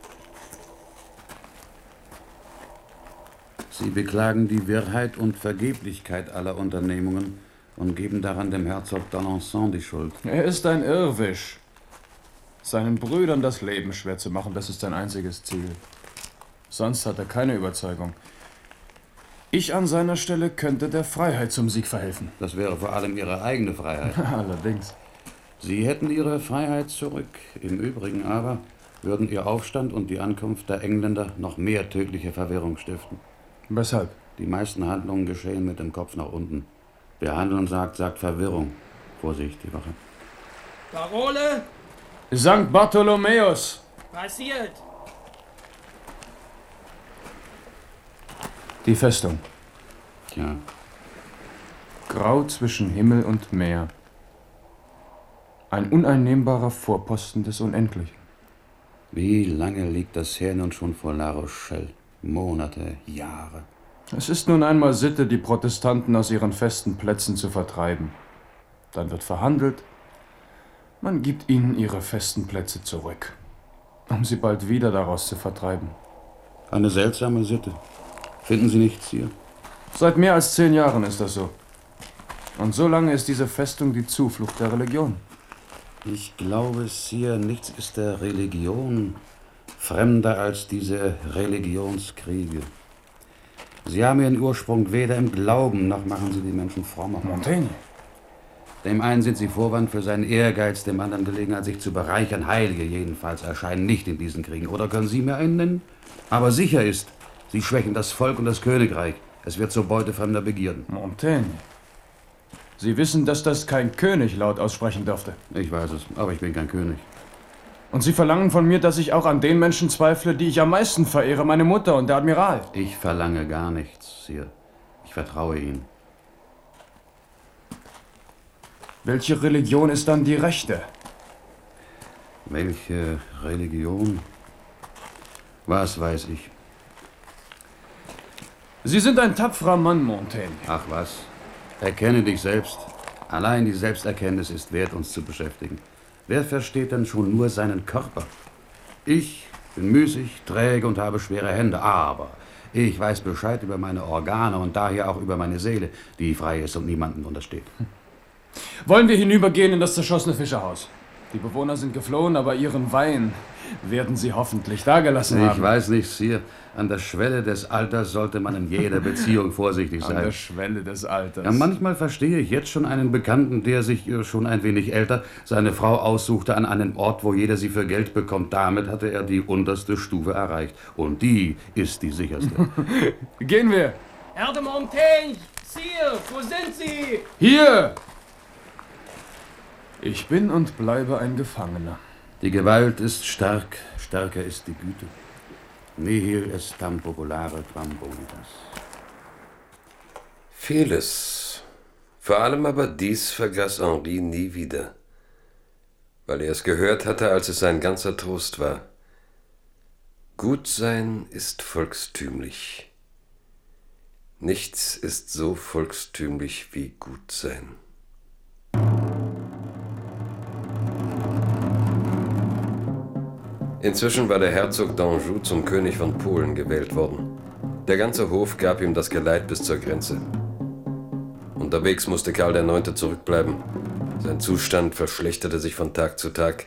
Sie beklagen die Wirrheit und Vergeblichkeit aller Unternehmungen und geben daran dem Herzog d'Alençon die Schuld. Er ist ein Irrwisch. Seinen Brüdern das Leben schwer zu machen, das ist sein einziges Ziel. Sonst hat er keine Überzeugung. Ich an seiner Stelle könnte der Freiheit zum Sieg verhelfen. Das wäre vor allem Ihre eigene Freiheit. Allerdings. Sie hätten Ihre Freiheit zurück. Im Übrigen aber würden Ihr Aufstand und die Ankunft der Engländer noch mehr tödliche Verwirrung stiften. Weshalb? Die meisten Handlungen geschehen mit dem Kopf nach unten. Wer handeln sagt, sagt Verwirrung. Vorsicht, die Wache. Parole! St. Bartholomäus! Passiert! Die Festung. Ja. grau zwischen Himmel und Meer. Ein uneinnehmbarer Vorposten des Unendlichen. Wie lange liegt das her nun schon vor La Rochelle? Monate, Jahre. Es ist nun einmal Sitte, die Protestanten aus ihren festen Plätzen zu vertreiben. Dann wird verhandelt, man gibt ihnen ihre festen Plätze zurück, um sie bald wieder daraus zu vertreiben. Eine seltsame Sitte. Finden Sie nichts hier? Seit mehr als 10 Jahren ist das so. Und so lange ist diese Festung die Zuflucht der Religion. Ich glaube, Sire, nichts ist der Religion fremder als diese Religionskriege. Sie haben ihren Ursprung weder im Glauben, noch machen sie die Menschen frommer. Montaigne. Dem einen sind sie Vorwand für seinen Ehrgeiz, dem anderen Gelegenheit, sich zu bereichern. Heilige jedenfalls erscheinen nicht in diesen Kriegen. Oder können Sie mir einen nennen? Aber sicher ist, sie schwächen das Volk und das Königreich. Es wird zur Beute fremder Begierden. Montaigne. Sie wissen, dass das kein König laut aussprechen dürfte. Ich weiß es, aber ich bin kein König. Und Sie verlangen von mir, dass ich auch an den Menschen zweifle, die ich am meisten verehre, meine Mutter und der Admiral. Ich verlange gar nichts, Sire. Ich vertraue Ihnen. Welche Religion ist dann die rechte? Welche Religion? Was weiß ich? Sie sind ein tapferer Mann, Montaigne. Ach was, erkenne dich selbst. Allein die Selbsterkenntnis ist wert, uns zu beschäftigen. Wer versteht denn schon nur seinen Körper? Ich bin müßig, träge und habe schwere Hände, aber ich weiß Bescheid über meine Organe und daher auch über meine Seele, die frei ist und niemandem untersteht. Wollen wir hinübergehen in das zerschossene Fischerhaus? Die Bewohner sind geflohen, aber ihren Wein werden sie hoffentlich dagelassen haben. Ich weiß nicht, Sire. An der Schwelle des Alters sollte man in jeder Beziehung vorsichtig sein. An der Schwelle des Alters. Ja, manchmal verstehe ich jetzt schon einen Bekannten, der sich schon ein wenig älter seine Frau aussuchte an einen Ort, wo jeder sie für Geld bekommt. Damit hatte er die unterste Stufe erreicht. Und die ist die sicherste. Gehen wir. Herr de Montaigne, Sire, wo sind Sie? Hier! Ich bin und bleibe ein Gefangener. Die Gewalt ist stark, stärker ist die Güte. Nihil est tam populare quam bonitas. Vieles, vor allem aber dies vergaß Henri nie wieder, weil er es gehört hatte, als es sein ganzer Trost war. Gut sein ist volkstümlich. Nichts ist so volkstümlich wie gut sein. Inzwischen war der Herzog d'Anjou zum König von Polen gewählt worden. Der ganze Hof gab ihm das Geleit bis zur Grenze. Unterwegs musste Karl IX. Zurückbleiben. Sein Zustand verschlechterte sich von Tag zu Tag.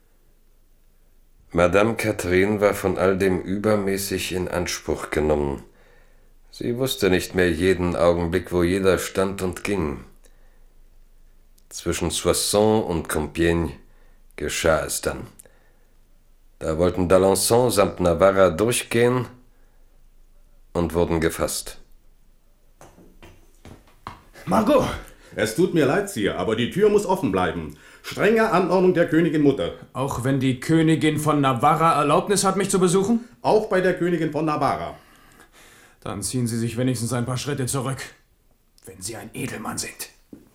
Madame Catherine war von all dem übermäßig in Anspruch genommen. Sie wusste nicht mehr jeden Augenblick, wo jeder stand und ging. Zwischen Soissons und Compiègne geschah es dann. Da wollten d'Alençon samt Navarra durchgehen und wurden gefasst. Margot! Es tut mir leid, Sire, aber die Tür muss offen bleiben. Strenge Anordnung der Königin Mutter. Auch wenn die Königin von Navarra Erlaubnis hat, mich zu besuchen? Auch bei der Königin von Navarra. Dann ziehen Sie sich wenigstens ein paar Schritte zurück, wenn Sie ein Edelmann sind.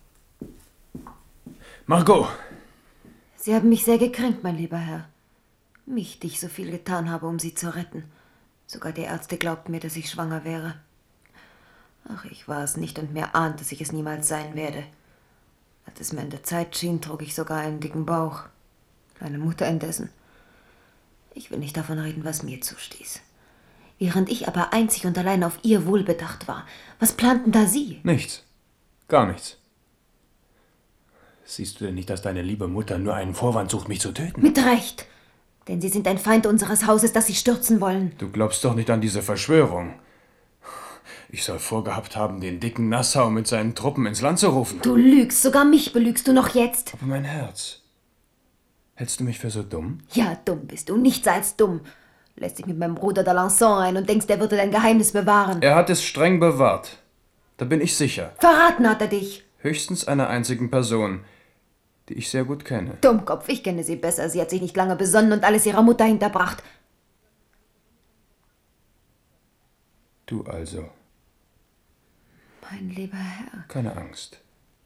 Margot! Sie haben mich sehr gekränkt, mein lieber Herr. Mich, die ich so viel getan habe, um Sie zu retten. Sogar die Ärzte glaubten mir, dass ich schwanger wäre. Ach, ich war es nicht und mir ahnt, dass ich es niemals sein werde. Als es mir an der Zeit schien, trug ich sogar einen dicken Bauch. Meine Mutter indessen. Ich will nicht davon reden, was mir zustieß. Während ich aber einzig und allein auf ihr Wohl bedacht war. Was planten da Sie? Nichts. Gar nichts. Siehst du denn nicht, dass deine liebe Mutter nur einen Vorwand sucht, mich zu töten? Mit Recht. Denn Sie sind ein Feind unseres Hauses, das Sie stürzen wollen. Du glaubst doch nicht an diese Verschwörung. Ich soll vorgehabt haben, den dicken Nassau mit seinen Truppen ins Land zu rufen. Du lügst, sogar mich belügst du noch jetzt. Aber mein Herz. Hältst du mich für so dumm? Ja, dumm bist du, nichts als dumm. Lässt dich mit meinem Bruder d'Alençon ein und denkst, er würde dein Geheimnis bewahren. Er hat es streng bewahrt. Da bin ich sicher. Verraten hat er dich. Höchstens einer einzigen Person, die ich sehr gut kenne. Dummkopf, ich kenne sie besser. Sie hat sich nicht lange besonnen und alles ihrer Mutter hinterbracht. Du also. Mein lieber Herr. Keine Angst.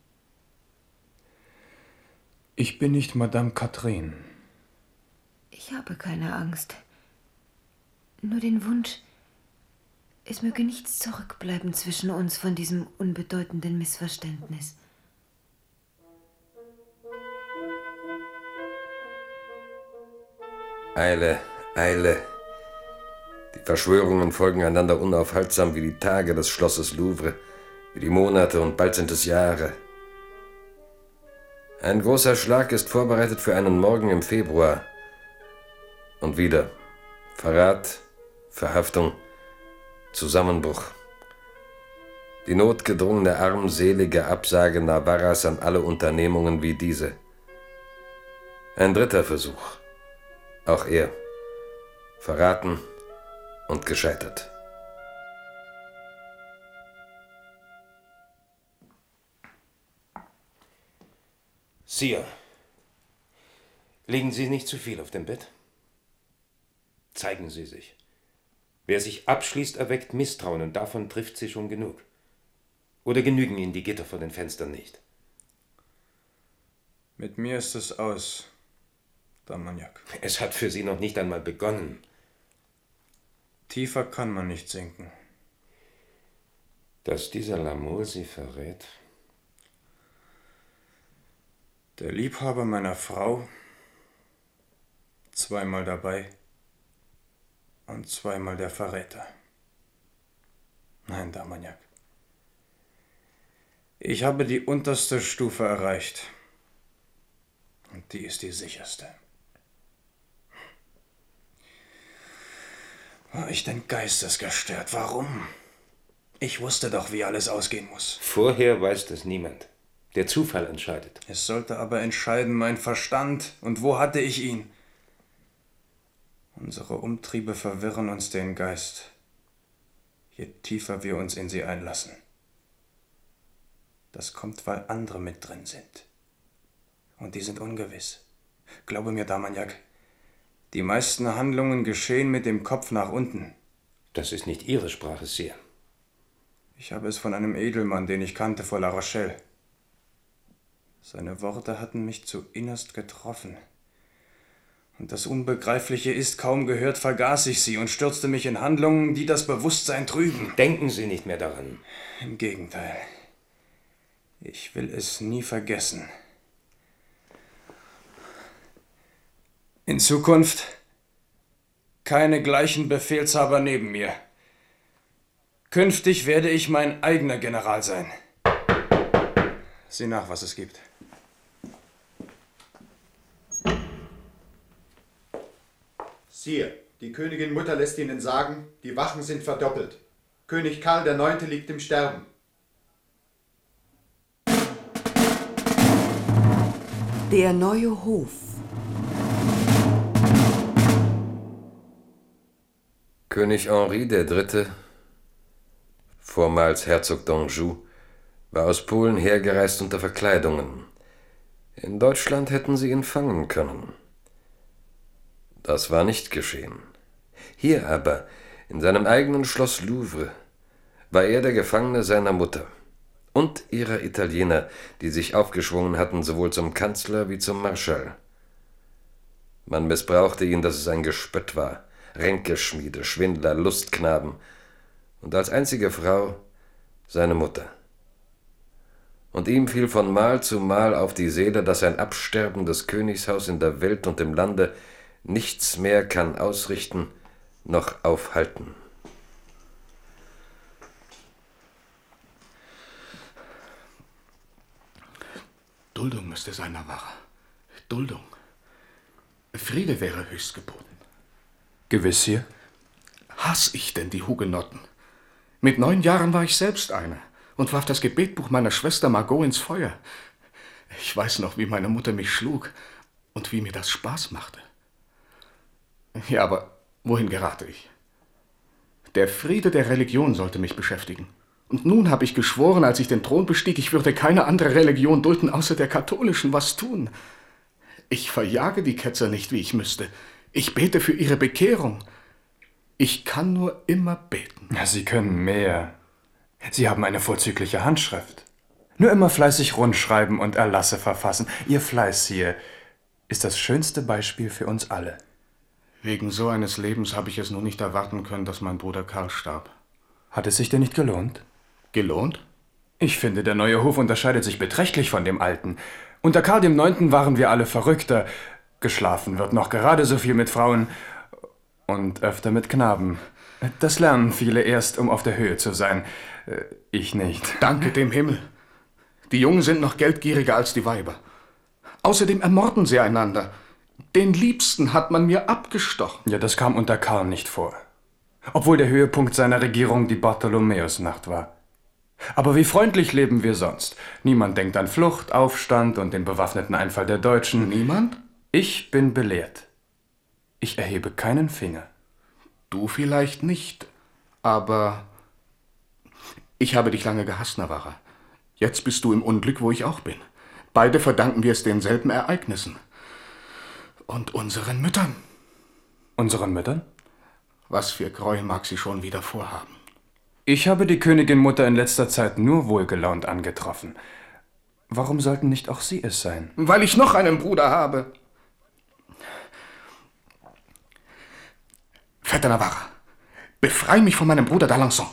Ich bin nicht Madame Catherine. Ich habe keine Angst. Nur den Wunsch, es möge nichts zurückbleiben zwischen uns von diesem unbedeutenden Missverständnis. Eile, Eile. Die Verschwörungen folgen einander unaufhaltsam wie die Tage des Schlosses Louvre, wie die Monate und bald sind es Jahre. Ein großer Schlag ist vorbereitet für einen Morgen im Februar. Und wieder Verrat, Verhaftung, Zusammenbruch. Die notgedrungene, armselige Absage Navarras an alle Unternehmungen wie diese. Ein dritter Versuch. Auch er. Verraten und gescheitert. Sire, legen Sie nicht zu viel auf dem Bett. Zeigen Sie sich. Wer sich abschließt, erweckt Misstrauen und davon trifft Sie schon genug. Oder genügen Ihnen die Gitter vor den Fenstern nicht? Mit mir ist es aus, Damagnac. Es hat für Sie noch nicht einmal begonnen. Tiefer kann man nicht sinken. Dass dieser Lamour Sie verrät? Der Liebhaber meiner Frau, zweimal dabei und zweimal der Verräter. Nein, Damagnac. Ich habe die unterste Stufe erreicht. Und die ist die sicherste. War ich denn geistesgestört? Warum? Ich wusste doch, wie alles ausgehen muss. Vorher weiß das niemand. Der Zufall entscheidet. Es sollte aber entscheiden mein Verstand. Und wo hatte ich ihn? Unsere Umtriebe verwirren uns den Geist, je tiefer wir uns in sie einlassen. Das kommt, weil andere mit drin sind. Und die sind ungewiss. Glaube mir, Damagnac, die meisten Handlungen geschehen mit dem Kopf nach unten. Das ist nicht Ihre Sprache, Sire. Ich habe es von einem Edelmann, den ich kannte, vor La Rochelle. Seine Worte hatten mich zu innerst getroffen. Und das Unbegreifliche ist, kaum gehört, vergaß ich sie und stürzte mich in Handlungen, die das Bewusstsein trüben. Denken Sie nicht mehr daran. Im Gegenteil. Ich will es nie vergessen. In Zukunft keine gleichen Befehlshaber neben mir. Künftig werde ich mein eigener General sein. Sieh nach, was es gibt. Sire, die Königin Mutter lässt Ihnen sagen, die Wachen sind verdoppelt. König Karl IX. Liegt im Sterben. Der neue Hof. König Henri III., vormals Herzog d'Anjou, war aus Polen hergereist unter Verkleidungen. In Deutschland hätten sie ihn fangen können. Das war nicht geschehen. Hier aber, in seinem eigenen Schloss Louvre, war er der Gefangene seiner Mutter und ihrer Italiener, die sich aufgeschwungen hatten, sowohl zum Kanzler wie zum Marschall. Man missbrauchte ihn, dass es ein Gespött war, Ränkeschmiede, Schwindler, Lustknaben und als einzige Frau seine Mutter. Und ihm fiel von Mal zu Mal auf die Seele, dass ein absterbendes Königshaus in der Welt und im Lande nichts mehr kann ausrichten noch aufhalten. Duldung müsste sein, Navarra. Duldung. Friede wäre höchst geboten. Gewiss, Sire? Hass ich denn die Hugenotten? Mit 9 Jahren war ich selbst einer und warf das Gebetbuch meiner Schwester Margot ins Feuer. Ich weiß noch, wie meine Mutter mich schlug und wie mir das Spaß machte. Ja, aber wohin gerate ich? Der Friede der Religion sollte mich beschäftigen. Und nun habe ich geschworen, als ich den Thron bestieg, ich würde keine andere Religion dulden, außer der katholischen. Was tun? Ich verjage die Ketzer nicht, wie ich müsste. Ich bete für ihre Bekehrung. Ich kann nur immer beten. Ja, Sie können mehr. Sie haben eine vorzügliche Handschrift. Nur immer fleißig rundschreiben und Erlasse verfassen. Ihr Fleiß hier ist das schönste Beispiel für uns alle. Wegen so eines Lebens habe ich es nur nicht erwarten können, dass mein Bruder Karl starb. Hat es sich denn nicht gelohnt? Gelohnt? Ich finde, der neue Hof unterscheidet sich beträchtlich von dem alten. Unter Karl IX. Waren wir alle verrückter. Geschlafen wird noch gerade so viel mit Frauen und öfter mit Knaben. Das lernen viele erst, um auf der Höhe zu sein. Ich nicht. Danke dem Himmel. Die Jungen sind noch geldgieriger als die Weiber. Außerdem ermorden sie einander. Den Liebsten hat man mir abgestochen. Ja, das kam unter Karl nicht vor. Obwohl der Höhepunkt seiner Regierung die Bartholomäusnacht war. Aber wie freundlich leben wir sonst? Niemand denkt an Flucht, Aufstand und den bewaffneten Einfall der Deutschen. Niemand? Ich bin belehrt. Ich erhebe keinen Finger. Du vielleicht nicht, aber ich habe dich lange gehasst, Navarra. Jetzt bist du im Unglück, wo ich auch bin. Beide verdanken wir es denselben Ereignissen. Und unseren Müttern. Unseren Müttern? Was für Gräuel mag sie schon wieder vorhaben? Ich habe die Königin Mutter in letzter Zeit nur wohlgelaunt angetroffen. Warum sollten nicht auch Sie es sein? Weil ich noch einen Bruder habe. Vetter Navarra, befrei mich von meinem Bruder d'Alençon.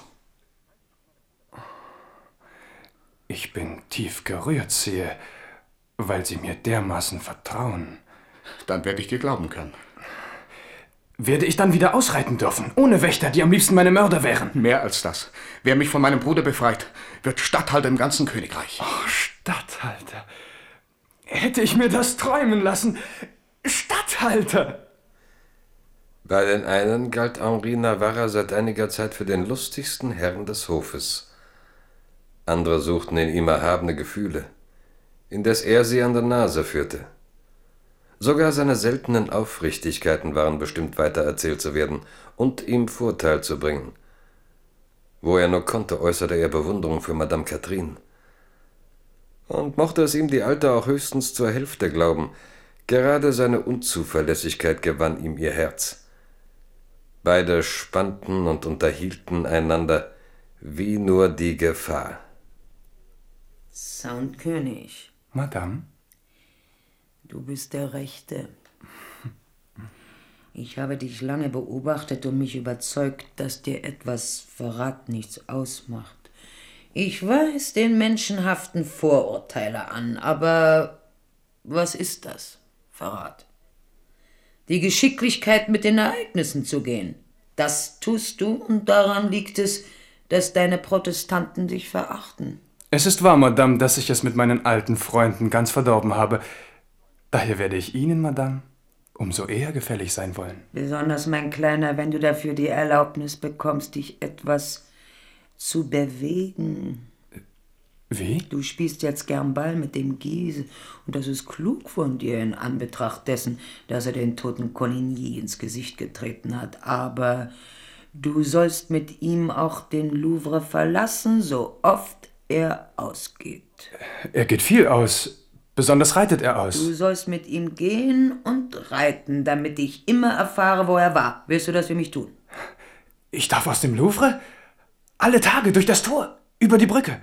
Ich bin tief gerührt, Sire, weil Sie mir dermaßen vertrauen. Dann werde ich dir glauben können. Werde ich dann wieder ausreiten dürfen, ohne Wächter, die am liebsten meine Mörder wären? Mehr als das. Wer mich von meinem Bruder befreit, wird Statthalter im ganzen Königreich. Oh, Statthalter. Hätte ich mir das träumen lassen. Statthalter! Bei den einen galt Henri Navarra seit einiger Zeit für den lustigsten Herrn des Hofes. Andere suchten in ihm erhabene Gefühle, indes er sie an der Nase führte. Sogar seine seltenen Aufrichtigkeiten waren bestimmt weitererzählt zu werden und ihm Vorteil zu bringen. Wo er nur konnte, äußerte er Bewunderung für Madame Catherine. Und mochte es ihm die Alte auch höchstens zur Hälfte glauben, gerade seine Unzuverlässigkeit gewann ihm ihr Herz. Beide spannten und unterhielten einander wie nur die Gefahr. Soundkönig. Madame? Du bist der Rechte. Ich habe dich lange beobachtet und mich überzeugt, dass dir etwas Verrat nichts ausmacht. Ich weiß den menschenhaften Vorurteile an, aber was ist das? Verrat. Die Geschicklichkeit, mit den Ereignissen zu gehen. Das tust du und daran liegt es, dass deine Protestanten dich verachten. Es ist wahr, Madame, dass ich es mit meinen alten Freunden ganz verdorben habe. Daher werde ich Ihnen, Madame, umso eher gefällig sein wollen. Besonders, mein Kleiner, wenn du dafür die Erlaubnis bekommst, dich etwas zu bewegen. Wie? Du spielst jetzt gern Ball mit dem Giese und das ist klug von dir in Anbetracht dessen, dass er den toten Coligny ins Gesicht getreten hat. Aber du sollst mit ihm auch den Louvre verlassen, so oft er ausgeht. Er geht viel aus. Besonders reitet er aus. Du sollst mit ihm gehen und reiten, damit ich immer erfahre, wo er war. Willst du das für mich tun? Ich darf aus dem Louvre? Alle Tage durch das Tor, über die Brücke.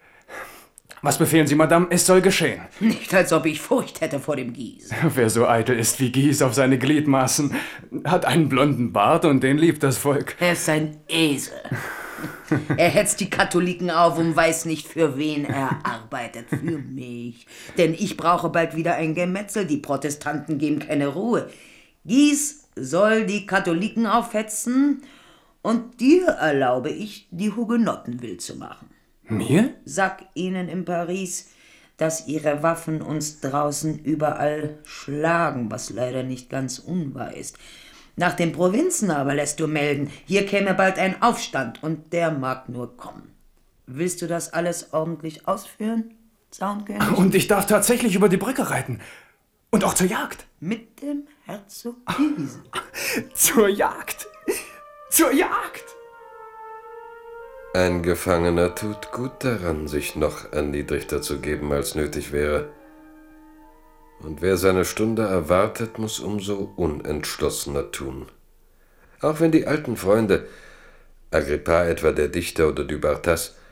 Was befehlen Sie, Madame? Es soll geschehen. Nicht, als ob ich Furcht hätte vor dem Gies. Wer so eitel ist wie Gies auf seine Gliedmaßen, hat einen blonden Bart und den liebt das Volk. Er ist ein Esel. Er hetzt die Katholiken auf und weiß nicht, für wen er arbeitet. Für mich. Denn ich brauche bald wieder ein Gemetzel. Die Protestanten geben keine Ruhe. Gies soll die Katholiken aufhetzen und dir erlaube ich, die Hugenotten wild zu machen. Mir? Sag ihnen in Paris, dass ihre Waffen uns draußen überall schlagen, was leider nicht ganz unwahr ist. Nach den Provinzen aber lässt du melden, hier käme bald ein Aufstand und der mag nur kommen. Willst du das alles ordentlich ausführen, Zaunkönig? Und ich darf tatsächlich über die Brücke reiten. Und auch zur Jagd. Mit dem Herzog Giese. Zur Jagd. Zur Jagd. Ein Gefangener tut gut daran, sich noch erniedrigter zu geben, als nötig wäre. Und wer seine Stunde erwartet, muss umso unentschlossener tun. Auch wenn die alten Freunde, Agrippa etwa der Dichter oder du Bartas,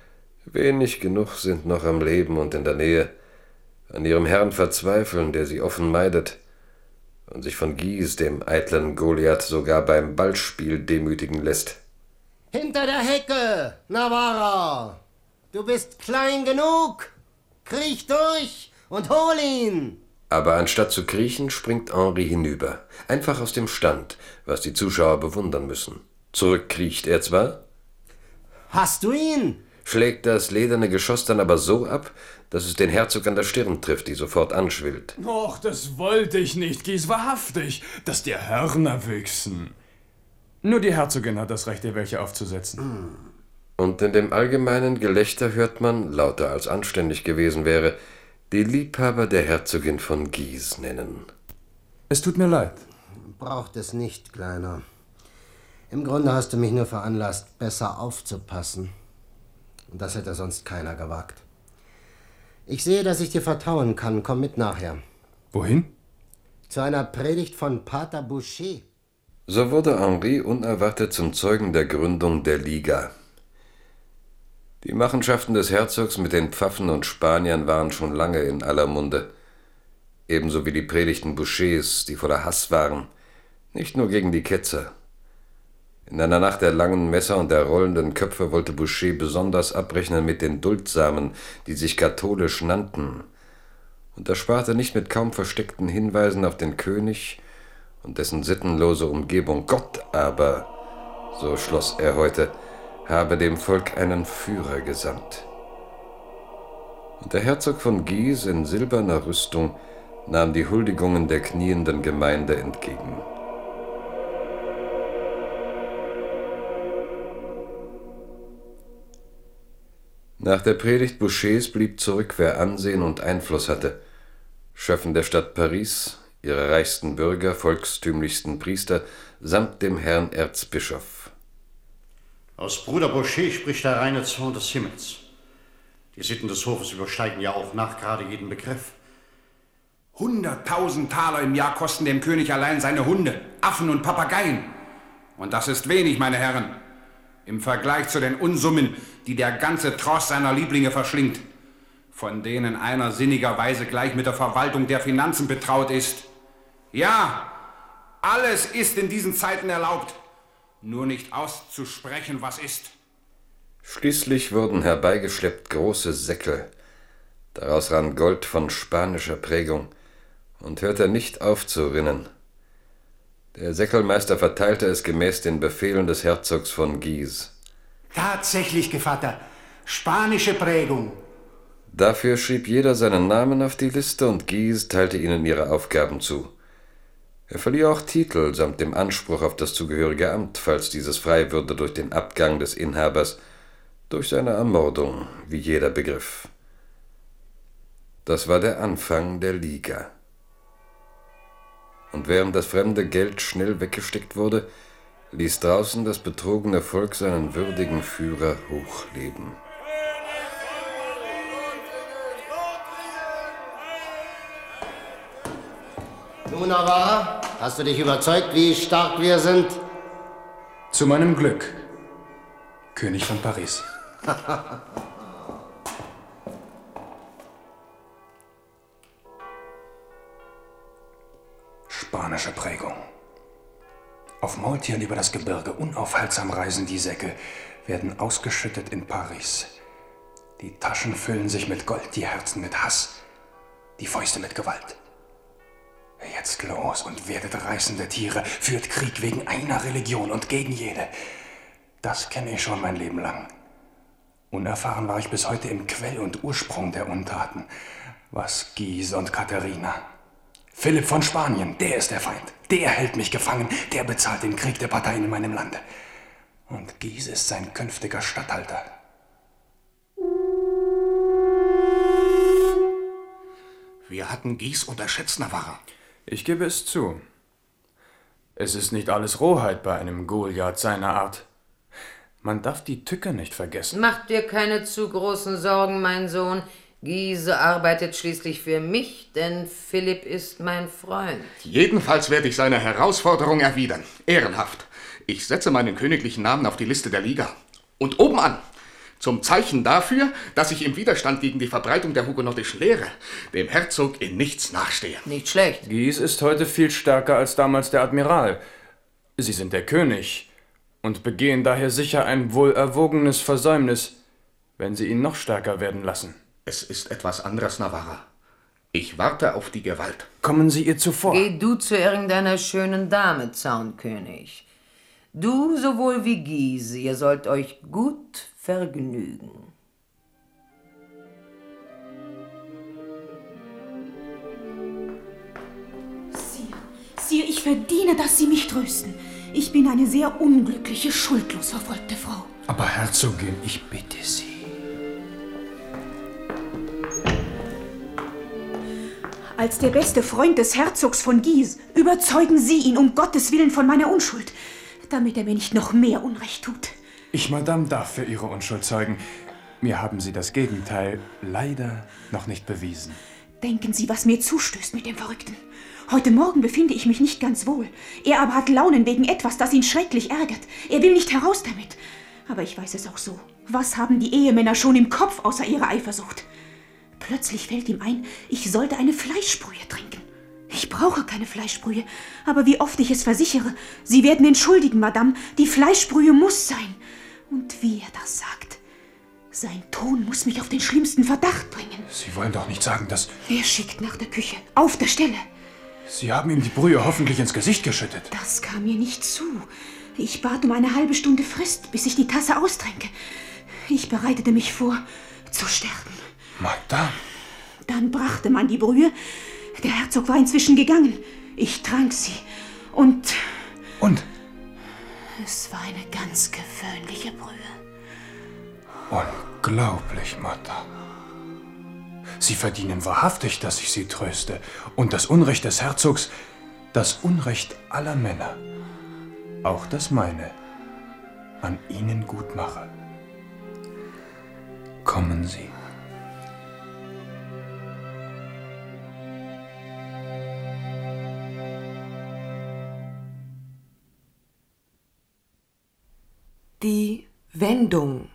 Wenig genug sind noch am Leben und in der Nähe, an ihrem Herrn verzweifeln, der sie offen meidet und sich von Guise, dem eitlen Goliath, sogar beim Ballspiel demütigen lässt. Hinter der Hecke, Navarra! Du bist klein genug! Kriech durch und hol ihn! Aber anstatt zu kriechen, springt Henri hinüber, einfach aus dem Stand, was die Zuschauer bewundern müssen. Zurückkriecht er zwar, Hast du ihn? schlägt das lederne Geschoss dann aber so ab, dass es den Herzog an der Stirn trifft, die sofort anschwillt. Och, das wollte ich nicht, Guise, wahrhaftig, dass dir Hörner wüchsen. Nur die Herzogin hat das Recht, dir welche aufzusetzen. Und in dem allgemeinen Gelächter hört man, lauter als anständig gewesen wäre, die Liebhaber der Herzogin von Guise nennen. Es tut mir leid. Braucht es nicht, Kleiner. Im Grunde hast du mich nur veranlasst, besser aufzupassen. Und das hätte sonst keiner gewagt. Ich sehe, dass ich dir vertrauen kann. Komm mit nachher. Wohin? Zu einer Predigt von Pater Boucher. So wurde Henri unerwartet zum Zeugen der Gründung der Liga. Die Machenschaften des Herzogs mit den Pfaffen und Spaniern waren schon lange in aller Munde. Ebenso wie die Predigten Bouchers, die voller Hass waren. Nicht nur gegen die Ketzer. In einer Nacht der langen Messer und der rollenden Köpfe wollte Boucher besonders abrechnen mit den Duldsamen, die sich katholisch nannten. Und er sparte nicht mit kaum versteckten Hinweisen auf den König und dessen sittenlose Umgebung. Gott aber, so schloss er heute, habe dem Volk einen Führer gesandt. Und der Herzog von Guise in silberner Rüstung nahm die Huldigungen der knienden Gemeinde entgegen. Nach der Predigt Bouchers blieb zurück, wer Ansehen und Einfluss hatte. Schöffen der Stadt Paris, ihre reichsten Bürger, volkstümlichsten Priester, samt dem Herrn Erzbischof. Aus Bruder Boucher spricht der reine Zorn des Himmels. Die Sitten des Hofes übersteigen ja auch nachgerade jeden Begriff. 100.000 Taler im Jahr kosten dem König allein seine Hunde, Affen und Papageien. Und das ist wenig, meine Herren, im Vergleich zu den Unsummen, die der ganze Tross seiner Lieblinge verschlingt, von denen einer sinnigerweise gleich mit der Verwaltung der Finanzen betraut ist. Ja, alles ist in diesen Zeiten erlaubt, nur nicht auszusprechen, was ist. Schließlich wurden herbeigeschleppt große Säckel. Daraus rann Gold von spanischer Prägung und hörte nicht auf zu rinnen. Der Säckelmeister verteilte es gemäß den Befehlen des Herzogs von Guise. Tatsächlich, Gevatter, spanische Prägung. Dafür schrieb jeder seinen Namen auf die Liste und Guise teilte ihnen ihre Aufgaben zu. Er verlieh auch Titel samt dem Anspruch auf das zugehörige Amt, falls dieses frei würde durch den Abgang des Inhabers, durch seine Ermordung, wie jeder begriff. Das war der Anfang der Liga. Und während das fremde Geld schnell weggesteckt wurde, ließ draußen das betrogene Volk seinen würdigen Führer hochleben. Nun, Navarra, hast du dich überzeugt, wie stark wir sind? Zu meinem Glück, König von Paris. Spanische Prägung. Auf Maultieren über das Gebirge unaufhaltsam reisen die Säcke, werden ausgeschüttet in Paris. Die Taschen füllen sich mit Gold, die Herzen mit Hass, die Fäuste mit Gewalt. Jetzt los und werdet reißende Tiere, führt Krieg wegen einer Religion und gegen jede. Das kenne ich schon mein Leben lang. Unerfahren war ich bis heute im Quell und Ursprung der Untaten. Was Guise und Katharina. Philipp von Spanien, der ist der Feind. Der hält mich gefangen, der bezahlt den Krieg der Parteien in meinem Lande. Und Guise ist sein künftiger Statthalter. Wir hatten Guise unterschätzt, Navarra. Ich gebe es zu. Es ist nicht alles Rohheit bei einem Goliath seiner Art. Man darf die Tücke nicht vergessen. Mach dir keine zu großen Sorgen, mein Sohn. Guise arbeitet schließlich für mich, denn Philipp ist mein Freund. Jedenfalls werde ich seine Herausforderung erwidern. Ehrenhaft. Ich setze meinen königlichen Namen auf die Liste der Liga. Und obenan Zum Zeichen dafür, dass ich im Widerstand gegen die Verbreitung der hugenottischen Lehre dem Herzog in nichts nachstehe. Nicht schlecht. Guise ist heute viel stärker als damals der Admiral. Sie sind der König und begehen daher sicher ein wohlerwogenes Versäumnis, wenn Sie ihn noch stärker werden lassen. Es ist etwas anderes, Navarra. Ich warte auf die Gewalt. Kommen Sie ihr zuvor. Geh du zu irgendeiner schönen Dame, Zaunkönig. Du sowohl wie Guise, ihr sollt euch gut vergnügen. Sire, ich verdiene, dass Sie mich trösten. Ich bin eine sehr unglückliche, schuldlos verfolgte Frau. Aber Herzogin, ich bitte Sie. Als der beste Freund des Herzogs von Guise überzeugen Sie ihn um Gottes Willen von meiner Unschuld, damit er mir nicht noch mehr Unrecht tut. Ich, Madame, darf für Ihre Unschuld zeugen. Mir haben Sie das Gegenteil leider noch nicht bewiesen. Denken Sie, was mir zustößt mit dem Verrückten. Heute Morgen befinde ich mich nicht ganz wohl. Er aber hat Launen wegen etwas, das ihn schrecklich ärgert. Er will nicht heraus damit. Aber ich weiß es auch so. Was haben die Ehemänner schon im Kopf außer ihrer Eifersucht? Plötzlich fällt ihm ein, ich sollte eine Fleischbrühe trinken. Ich brauche keine Fleischbrühe, aber wie oft ich es versichere, Sie werden entschuldigen, Madame, die Fleischbrühe muss sein. Und wie er das sagt, sein Ton muss mich auf den schlimmsten Verdacht bringen. Sie wollen doch nicht sagen, dass... Wer schickt nach der Küche? Auf der Stelle. Sie haben ihm die Brühe hoffentlich ins Gesicht geschüttet. Das kam mir nicht zu. Ich bat um eine halbe Stunde Frist, bis ich die Tasse austränke. Ich bereitete mich vor, zu sterben. Madame. Dann brachte man die Brühe. Der Herzog war inzwischen gegangen. Ich trank sie. Und? Es war eine ganz gewöhnliche Brühe. Unglaublich, Madame. Sie verdienen wahrhaftig, dass ich Sie tröste. Und das Unrecht des Herzogs, das Unrecht aller Männer, auch das meine, an Ihnen gut mache. Kommen Sie. Die Wendung.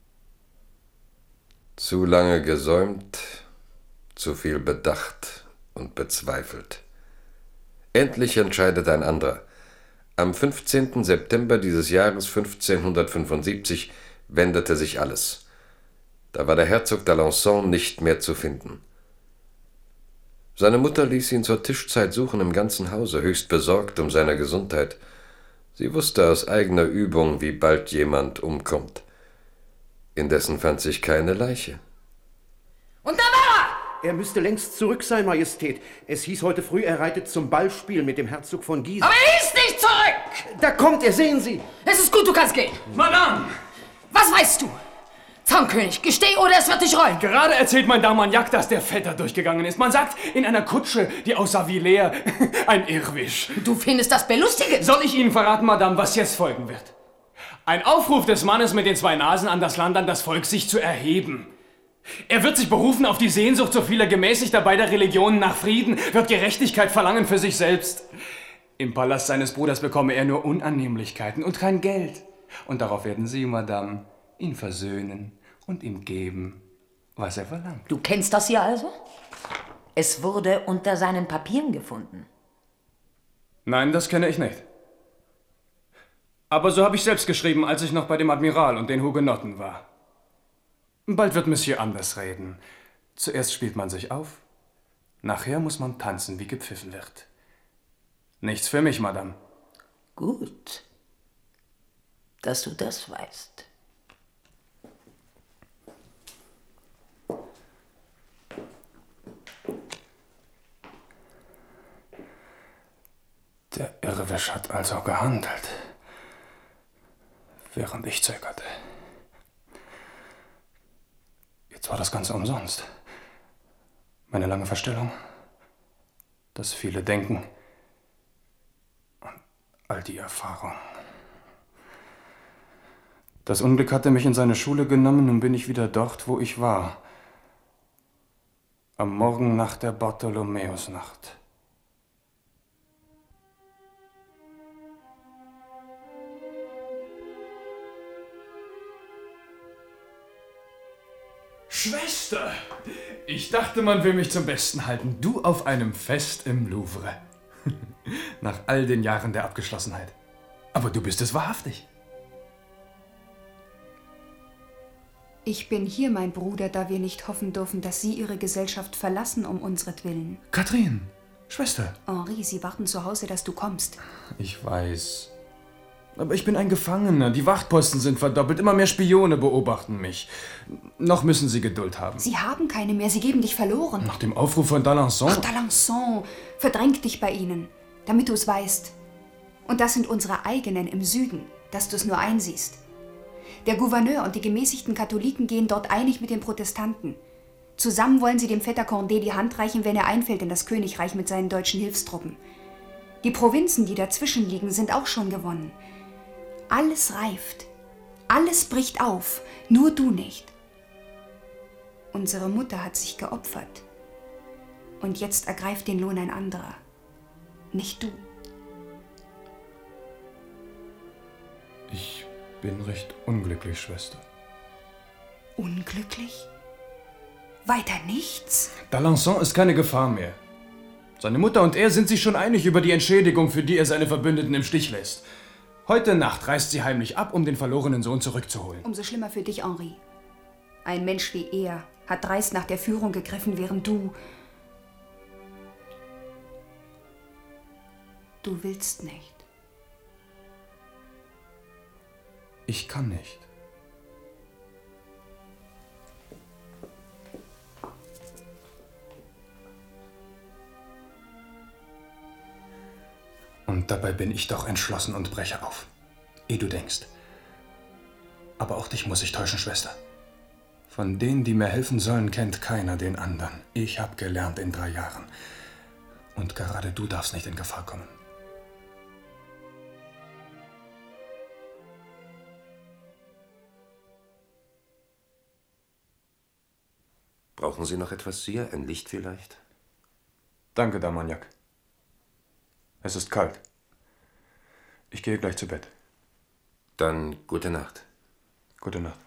Zu lange gesäumt, zu viel bedacht und bezweifelt. Endlich entscheidet ein anderer. Am 15. September dieses Jahres 1575 wendete sich alles. Da war der Herzog d'Alençon nicht mehr zu finden. Seine Mutter ließ ihn zur Tischzeit suchen im ganzen Hause, höchst besorgt um seine Gesundheit. Sie wusste aus eigener Übung, wie bald jemand umkommt. Indessen fand sich keine Leiche. Und da war er! Er müsste längst zurück sein, Majestät. Es hieß heute früh, er reitet zum Ballspiel mit dem Herzog von Guise. Aber er ist nicht zurück! Da kommt er, sehen Sie! Es ist gut, du kannst gehen. Madame! Was weißt du? Zaunkönig, gesteh oder es wird dich rollen. Gerade erzählt mein Darmagnac, dass der Vetter durchgegangen ist. Man sagt, in einer Kutsche, die aussah wie leer. Ein Irrwisch. Du findest das belustigend? Soll ich Ihnen verraten, Madame, was jetzt folgen wird? Ein Aufruf des Mannes mit den zwei Nasen an das Land, an das Volk, sich zu erheben. Er wird sich berufen auf die Sehnsucht so vieler Gemäßigter beider Religionen nach Frieden, wird Gerechtigkeit verlangen für sich selbst. Im Palast seines Bruders bekomme er nur Unannehmlichkeiten und kein Geld. Und darauf werden Sie, Madame, ihn versöhnen und ihm geben, was er verlangt. Du kennst das hier also? Es wurde unter seinen Papieren gefunden. Nein, das kenne ich nicht. Aber so habe ich selbst geschrieben, als ich noch bei dem Admiral und den Hugenotten war. Bald wird Monsieur anders reden. Zuerst spielt man sich auf, nachher muss man tanzen, wie gepfiffen wird. Nichts für mich, Madame. Gut, dass du das weißt. Der Irrwisch hat also gehandelt, während ich zögerte. Jetzt war das Ganze umsonst. Meine lange Verstellung, das viele Denken und all die Erfahrung. Das Unglück hatte mich in seine Schule genommen, nun bin ich wieder dort, wo ich war. Am Morgen nach der Bartholomäusnacht. Schwester! Ich dachte, man will mich zum Besten halten. Du auf einem Fest im Louvre. Nach all den Jahren der Abgeschlossenheit. Aber du bist es wahrhaftig. Ich bin hier, mein Bruder, da wir nicht hoffen dürfen, dass Sie Ihre Gesellschaft verlassen um unsretwillen. Katrin, Schwester. Henri, Sie warten zu Hause, dass du kommst. Ich weiß. Aber ich bin ein Gefangener. Die Wachtposten sind verdoppelt. Immer mehr Spione beobachten mich. Noch müssen Sie Geduld haben. Sie haben keine mehr. Sie geben dich verloren. Nach dem Aufruf von d'Alençon? Ach, d'Alençon verdrängt dich bei ihnen, damit du es weißt. Und das sind unsere eigenen im Süden, dass du es nur einsiehst. Der Gouverneur und die gemäßigten Katholiken gehen dort einig mit den Protestanten. Zusammen wollen sie dem Vetter Condé die Hand reichen, wenn er einfällt in das Königreich mit seinen deutschen Hilfstruppen. Die Provinzen, die dazwischen liegen, sind auch schon gewonnen. Alles reift. Alles bricht auf. Nur du nicht. Unsere Mutter hat sich geopfert. Und jetzt ergreift den Lohn ein anderer. Nicht du. Ich bin recht unglücklich, Schwester. Unglücklich? Weiter nichts? D'Alençon ist keine Gefahr mehr. Seine Mutter und er sind sich schon einig über die Entschädigung, für die er seine Verbündeten im Stich lässt. Heute Nacht reist sie heimlich ab, um den verlorenen Sohn zurückzuholen. Umso schlimmer für dich, Henri. Ein Mensch wie er hat dreist nach der Führung gegriffen, während du willst nicht. Ich kann nicht. Und dabei bin ich doch entschlossen und breche auf. Ehe du denkst. Aber auch dich muss ich täuschen, Schwester. Von denen, die mir helfen sollen, kennt keiner den anderen. Ich habe gelernt in 3 Jahren. Und gerade du darfst nicht in Gefahr kommen. Brauchen Sie noch etwas, Sire? Ein Licht vielleicht? Danke, D'Armagnac. Es ist kalt. Ich gehe gleich zu Bett. Dann gute Nacht. Gute Nacht.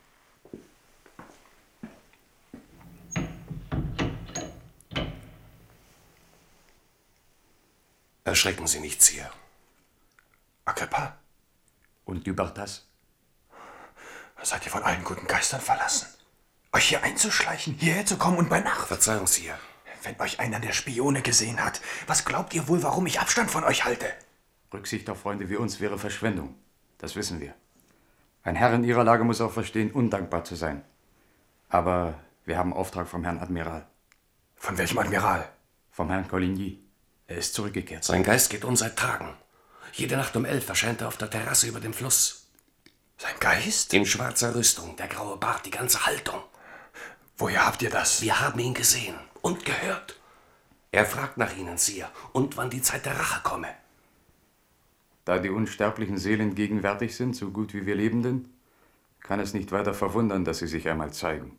Erschrecken Sie nicht, Sire. Agrippa? Und Dubartas? Seid ihr von allen guten Geistern verlassen? Euch hier einzuschleichen, hierher zu kommen und bei Nacht? Verzeihung, Sire. Wenn euch einer der Spione gesehen hat, was glaubt ihr wohl, warum ich Abstand von euch halte? Rücksicht auf Freunde wie uns wäre Verschwendung. Das wissen wir. Ein Herr in Ihrer Lage muss auch verstehen, undankbar zu sein. Aber wir haben Auftrag vom Herrn Admiral. Von welchem Admiral? Vom Herrn Coligny. Er ist zurückgekehrt. Sein Geist geht um seit Tagen. Jede Nacht um 11 erscheint er auf der Terrasse über dem Fluss. Sein Geist? In schwarzer Rüstung, der graue Bart, die ganze Haltung. Woher habt ihr das? Wir haben ihn gesehen und gehört. Er fragt nach Ihnen, Sire, und wann die Zeit der Rache komme. Da die unsterblichen Seelen gegenwärtig sind, so gut wie wir Lebenden, kann es nicht weiter verwundern, dass sie sich einmal zeigen.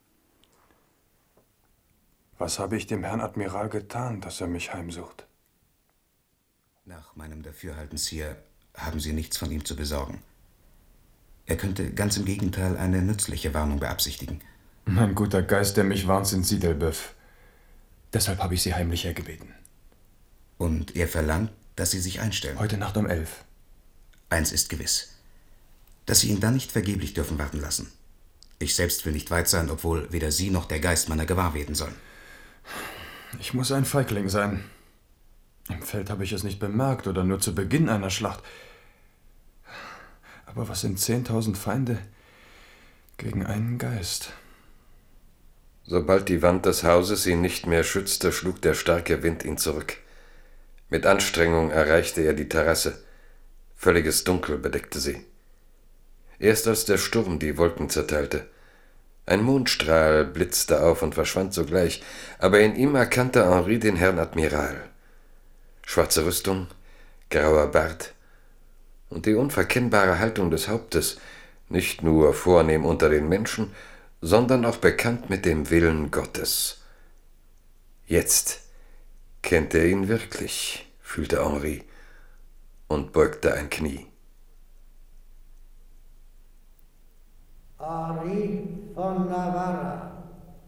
Was habe ich dem Herrn Admiral getan, dass er mich heimsucht? Nach meinem Dafürhalten, Sire, haben Sie nichts von ihm zu besorgen. Er könnte ganz im Gegenteil eine nützliche Warnung beabsichtigen. Mein guter Geist, der mich warnt, sind Sie, D'Elbeuf. Deshalb habe ich Sie heimlich hergebeten. Und er verlangt, dass Sie sich einstellen? Heute Nacht um 11. Eins ist gewiss, dass Sie ihn dann nicht vergeblich dürfen warten lassen. Ich selbst will nicht weit sein, obwohl weder Sie noch der Geist meiner gewahr werden sollen. Ich muss ein Feigling sein. Im Feld habe ich es nicht bemerkt oder nur zu Beginn einer Schlacht. Aber was sind 10.000 Feinde gegen einen Geist? Sobald die Wand des Hauses ihn nicht mehr schützte, schlug der starke Wind ihn zurück. Mit Anstrengung erreichte er die Terrasse. Völliges Dunkel bedeckte sie. Erst als der Sturm die Wolken zerteilte. Ein Mondstrahl blitzte auf und verschwand sogleich, aber in ihm erkannte Henri den Herrn Admiral. Schwarze Rüstung, grauer Bart und die unverkennbare Haltung des Hauptes, nicht nur vornehm unter den Menschen, sondern auch bekannt mit dem Willen Gottes. Jetzt kennt er ihn wirklich, fühlte Henri und beugte ein Knie. Henri von Navarra,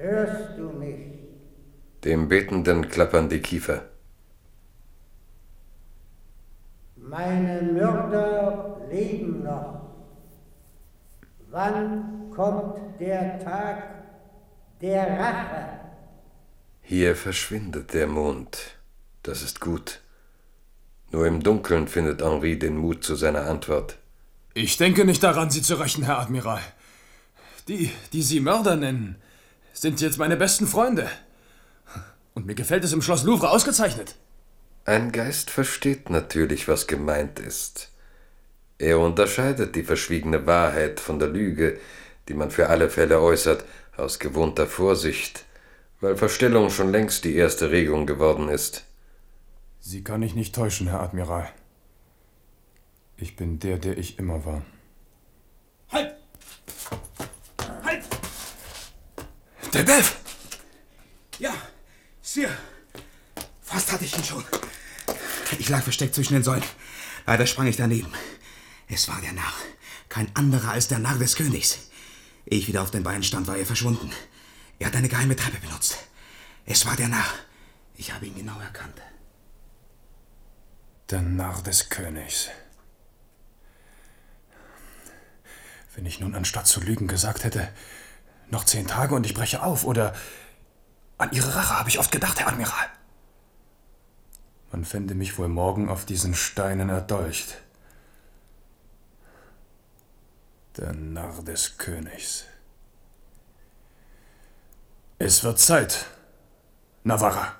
Hörst du mich? Dem Betenden klappern die Kiefer. Meine Mörder leben noch. Wann kommt der Tag der Rache? Hier verschwindet der Mond. Das ist gut. Nur im Dunkeln findet Henri den Mut zu seiner Antwort. Ich denke nicht daran, Sie zu rächen, Herr Admiral. Die Sie Mörder nennen, sind jetzt meine besten Freunde. Und mir gefällt es im Schloss Louvre ausgezeichnet. Ein Geist versteht natürlich, was gemeint ist. Er unterscheidet die verschwiegene Wahrheit von der Lüge, die man für alle Fälle äußert, aus gewohnter Vorsicht, weil Verstellung schon längst die erste Regung geworden ist. Sie kann ich nicht täuschen, Herr Admiral. Ich bin der ich immer war. Halt! Halt! Der Delf! Ja, Sir. Fast hatte ich ihn schon. Ich lag versteckt zwischen den Säulen. Leider sprang ich daneben. Es war der Narr. Kein anderer als der Narr des Königs. Ehe ich wieder auf den Beinen stand, war er verschwunden. Er hat eine geheime Treppe benutzt. Es war der Narr. Ich habe ihn genau erkannt. Der Narr des Königs. Wenn ich nun anstatt zu lügen gesagt hätte, noch 10 Tage und ich breche auf, oder an Ihre Rache habe ich oft gedacht, Herr Admiral. Man fände mich wohl morgen auf diesen Steinen erdolcht. Der Narr des Königs. Es wird Zeit, Navarra.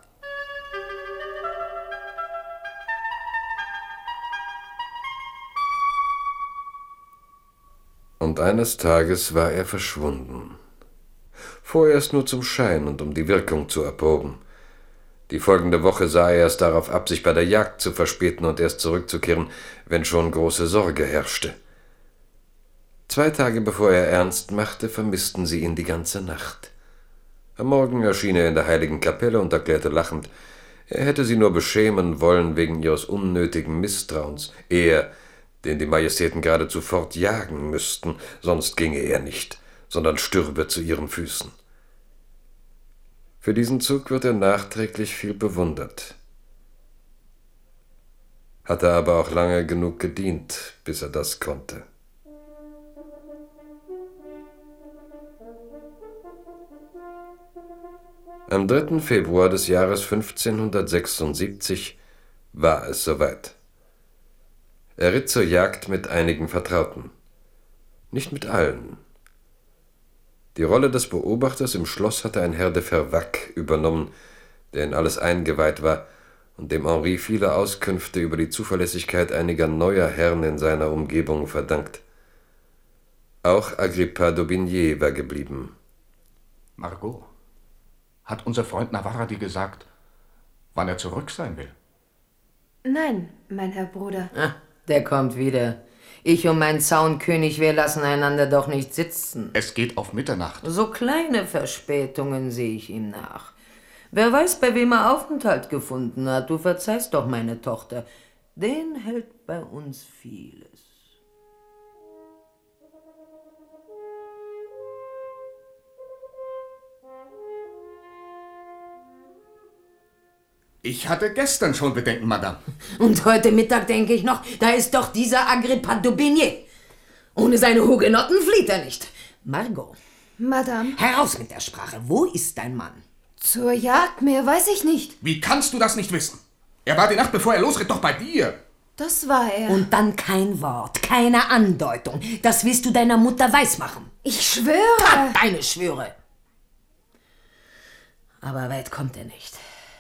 Und eines Tages war er verschwunden. Vorerst nur zum Schein und um die Wirkung zu erproben. Die folgende Woche sah er es darauf ab, sich bei der Jagd zu verspäten und erst zurückzukehren, wenn schon große Sorge herrschte. 2 Tage bevor er ernst machte, vermissten sie ihn die ganze Nacht. Am Morgen erschien er in der heiligen Kapelle und erklärte lachend, er hätte sie nur beschämen wollen wegen ihres unnötigen Misstrauens. Er, den die Majestäten geradezu fortjagen müssten, sonst ginge er nicht, sondern stürbe zu ihren Füßen. Für diesen Zug wird er nachträglich viel bewundert. Hat er aber auch lange genug gedient, bis er das konnte. Am 3. Februar des Jahres 1576 war es soweit. Er ritt zur Jagd mit einigen Vertrauten. Nicht mit allen. Die Rolle des Beobachters im Schloss hatte ein Herr de Fervaques übernommen, der in alles eingeweiht war und dem Henri viele Auskünfte über die Zuverlässigkeit einiger neuer Herren in seiner Umgebung verdankt. Auch Agrippa d'Aubigné war geblieben. Margot, hat unser Freund Navarra dir gesagt, wann er zurück sein will? Nein, mein Herr Bruder. Ah, der kommt wieder. Ich und mein Zaunkönig, wir lassen einander doch nicht sitzen. Es geht auf Mitternacht. So kleine Verspätungen sehe ich ihm nach. Wer weiß, bei wem er Aufenthalt gefunden hat. Du verzeihst doch, meine Tochter. Den hält bei uns vieles. Ich hatte gestern schon Bedenken, Madame. Und heute Mittag denke ich noch, da ist doch dieser Agrippa d'Aubigné. Ohne seine Hugenotten flieht er nicht. Margot. Madame. Heraus mit der Sprache. Wo ist dein Mann? Zur Jagd, mehr weiß ich nicht. Wie kannst du das nicht wissen? Er war die Nacht, bevor er losritt, doch bei dir. Das war er. Und dann kein Wort, keine Andeutung. Das willst du deiner Mutter weismachen. Ich schwöre. Deine Schwüre. Aber weit kommt er nicht.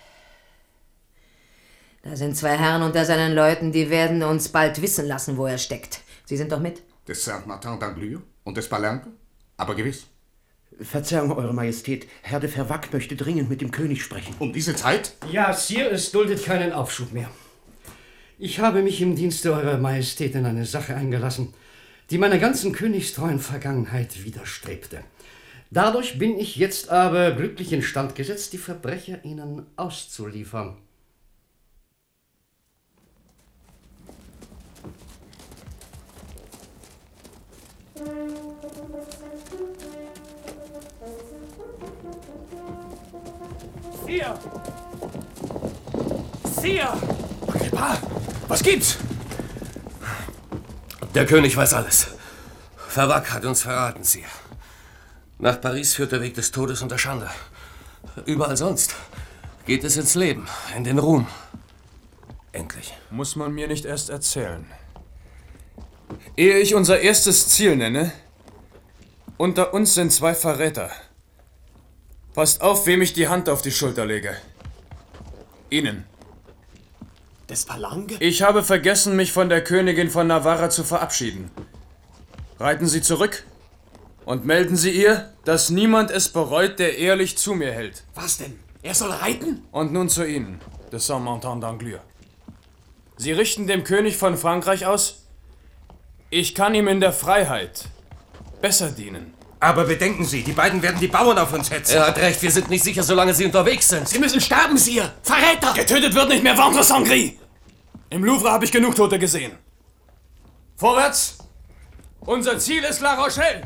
Da sind 2 Herren unter seinen Leuten, die werden uns bald wissen lassen, wo er steckt. Sie sind doch mit? Des Saint-Martin d'Anglure und des Palerme? Aber gewiss. Verzeihung, Eure Majestät. Herr de Fervaques möchte dringend mit dem König sprechen. Um diese Zeit? Ja, Sire, es duldet keinen Aufschub mehr. Ich habe mich im Dienste Eurer Majestät in eine Sache eingelassen, die meiner ganzen königstreuen Vergangenheit widerstrebte. Dadurch bin ich jetzt aber glücklich instand gesetzt, die Verbrecher Ihnen auszuliefern. Sire! Sire! Agrippa, was gibt's? Der König weiß alles. Fervacques hat uns verraten, Sire. Nach Paris führt der Weg des Todes und der Schande. Überall sonst geht es ins Leben, in den Ruhm. Endlich. Muss man mir nicht erst erzählen. Ehe ich unser erstes Ziel nenne, unter uns sind 2 Verräter. Passt auf, wem ich die Hand auf die Schulter lege. Ihnen. Des Palange? Ich habe vergessen, mich von der Königin von Navarra zu verabschieden. Reiten Sie zurück und melden Sie ihr, dass niemand es bereut, der ehrlich zu mir hält. Was denn? Er soll reiten? Und nun zu Ihnen, de Saint-Martin d'Anglure. Sie richten dem König von Frankreich aus, ich kann ihm in der Freiheit besser dienen. Aber bedenken Sie, die beiden werden die Bauern auf uns hetzen. Er hat recht, wir sind nicht sicher, solange sie unterwegs sind. Sie müssen sterben, Sire! Verräter! Getötet wird nicht mehr Ventre Sangry! Im Louvre habe ich genug Tote gesehen. Vorwärts! Unser Ziel ist La Rochelle!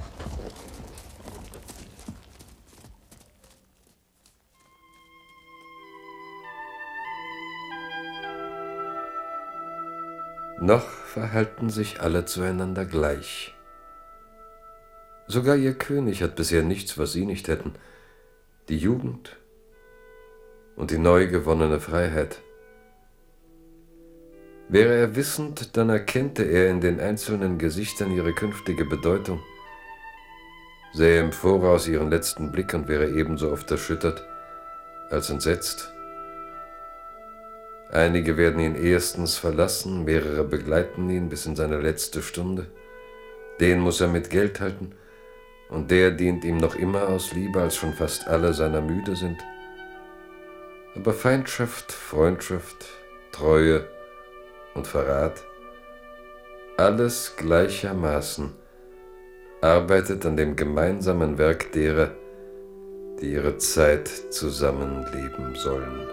Noch verhalten sich alle zueinander gleich. Sogar ihr König hat bisher nichts, was sie nicht hätten. Die Jugend und die neu gewonnene Freiheit. Wäre er wissend, dann erkennte er in den einzelnen Gesichtern ihre künftige Bedeutung, sähe im Voraus ihren letzten Blick und wäre ebenso oft erschüttert als entsetzt. Einige werden ihn erstens verlassen, mehrere begleiten ihn bis in seine letzte Stunde. Den muss er mit Geld halten, und der dient ihm noch immer aus Liebe, als schon fast alle seiner müde sind. Aber Feindschaft, Freundschaft, Treue und Verrat, alles gleichermaßen arbeitet an dem gemeinsamen Werk derer, die ihre Zeit zusammenleben sollen.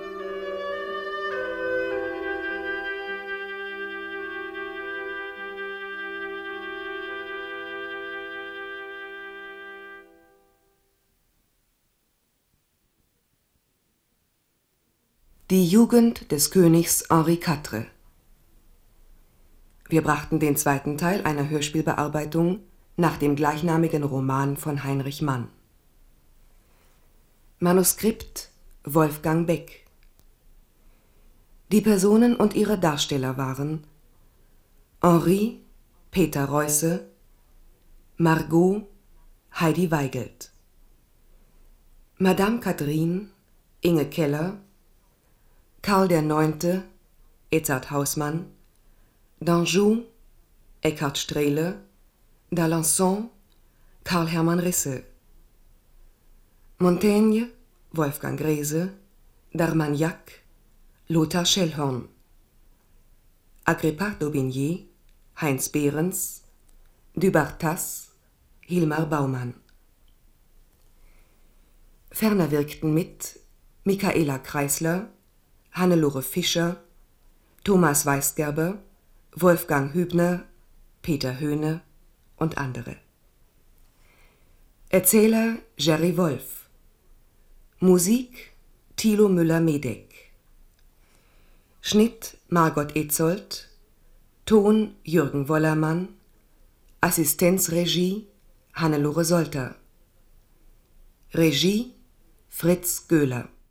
Die Jugend des Königs Henri IV. Wir brachten den 2. Teil einer Hörspielbearbeitung nach dem gleichnamigen Roman von Heinrich Mann. Manuskript Wolfgang Beck. Die Personen und ihre Darsteller waren Henri Peter Reusse, Margot Heidi Weigelt, Madame Catherine Inge Keller, Karl IX. Edzard Hausmann, d'Anjou Eckhard Strehle, d'Alençon Karl Hermann Risse, Montaigne Wolfgang Grese, d'Armagnac Lothar Schellhorn, Agrippa d'Aubigné Heinz Behrens, du Bartas Hilmar Baumann. Ferner wirkten mit Michaela Kreisler, Hannelore Fischer, Thomas Weisgerber, Wolfgang Hübner, Peter Höhne und andere. Erzähler Jerry Wolf. Musik Thilo Müller-Medeck. Schnitt Margot Etzold. Ton Jürgen Wollermann. Assistenzregie Hannelore Solter. Regie Fritz Göhler.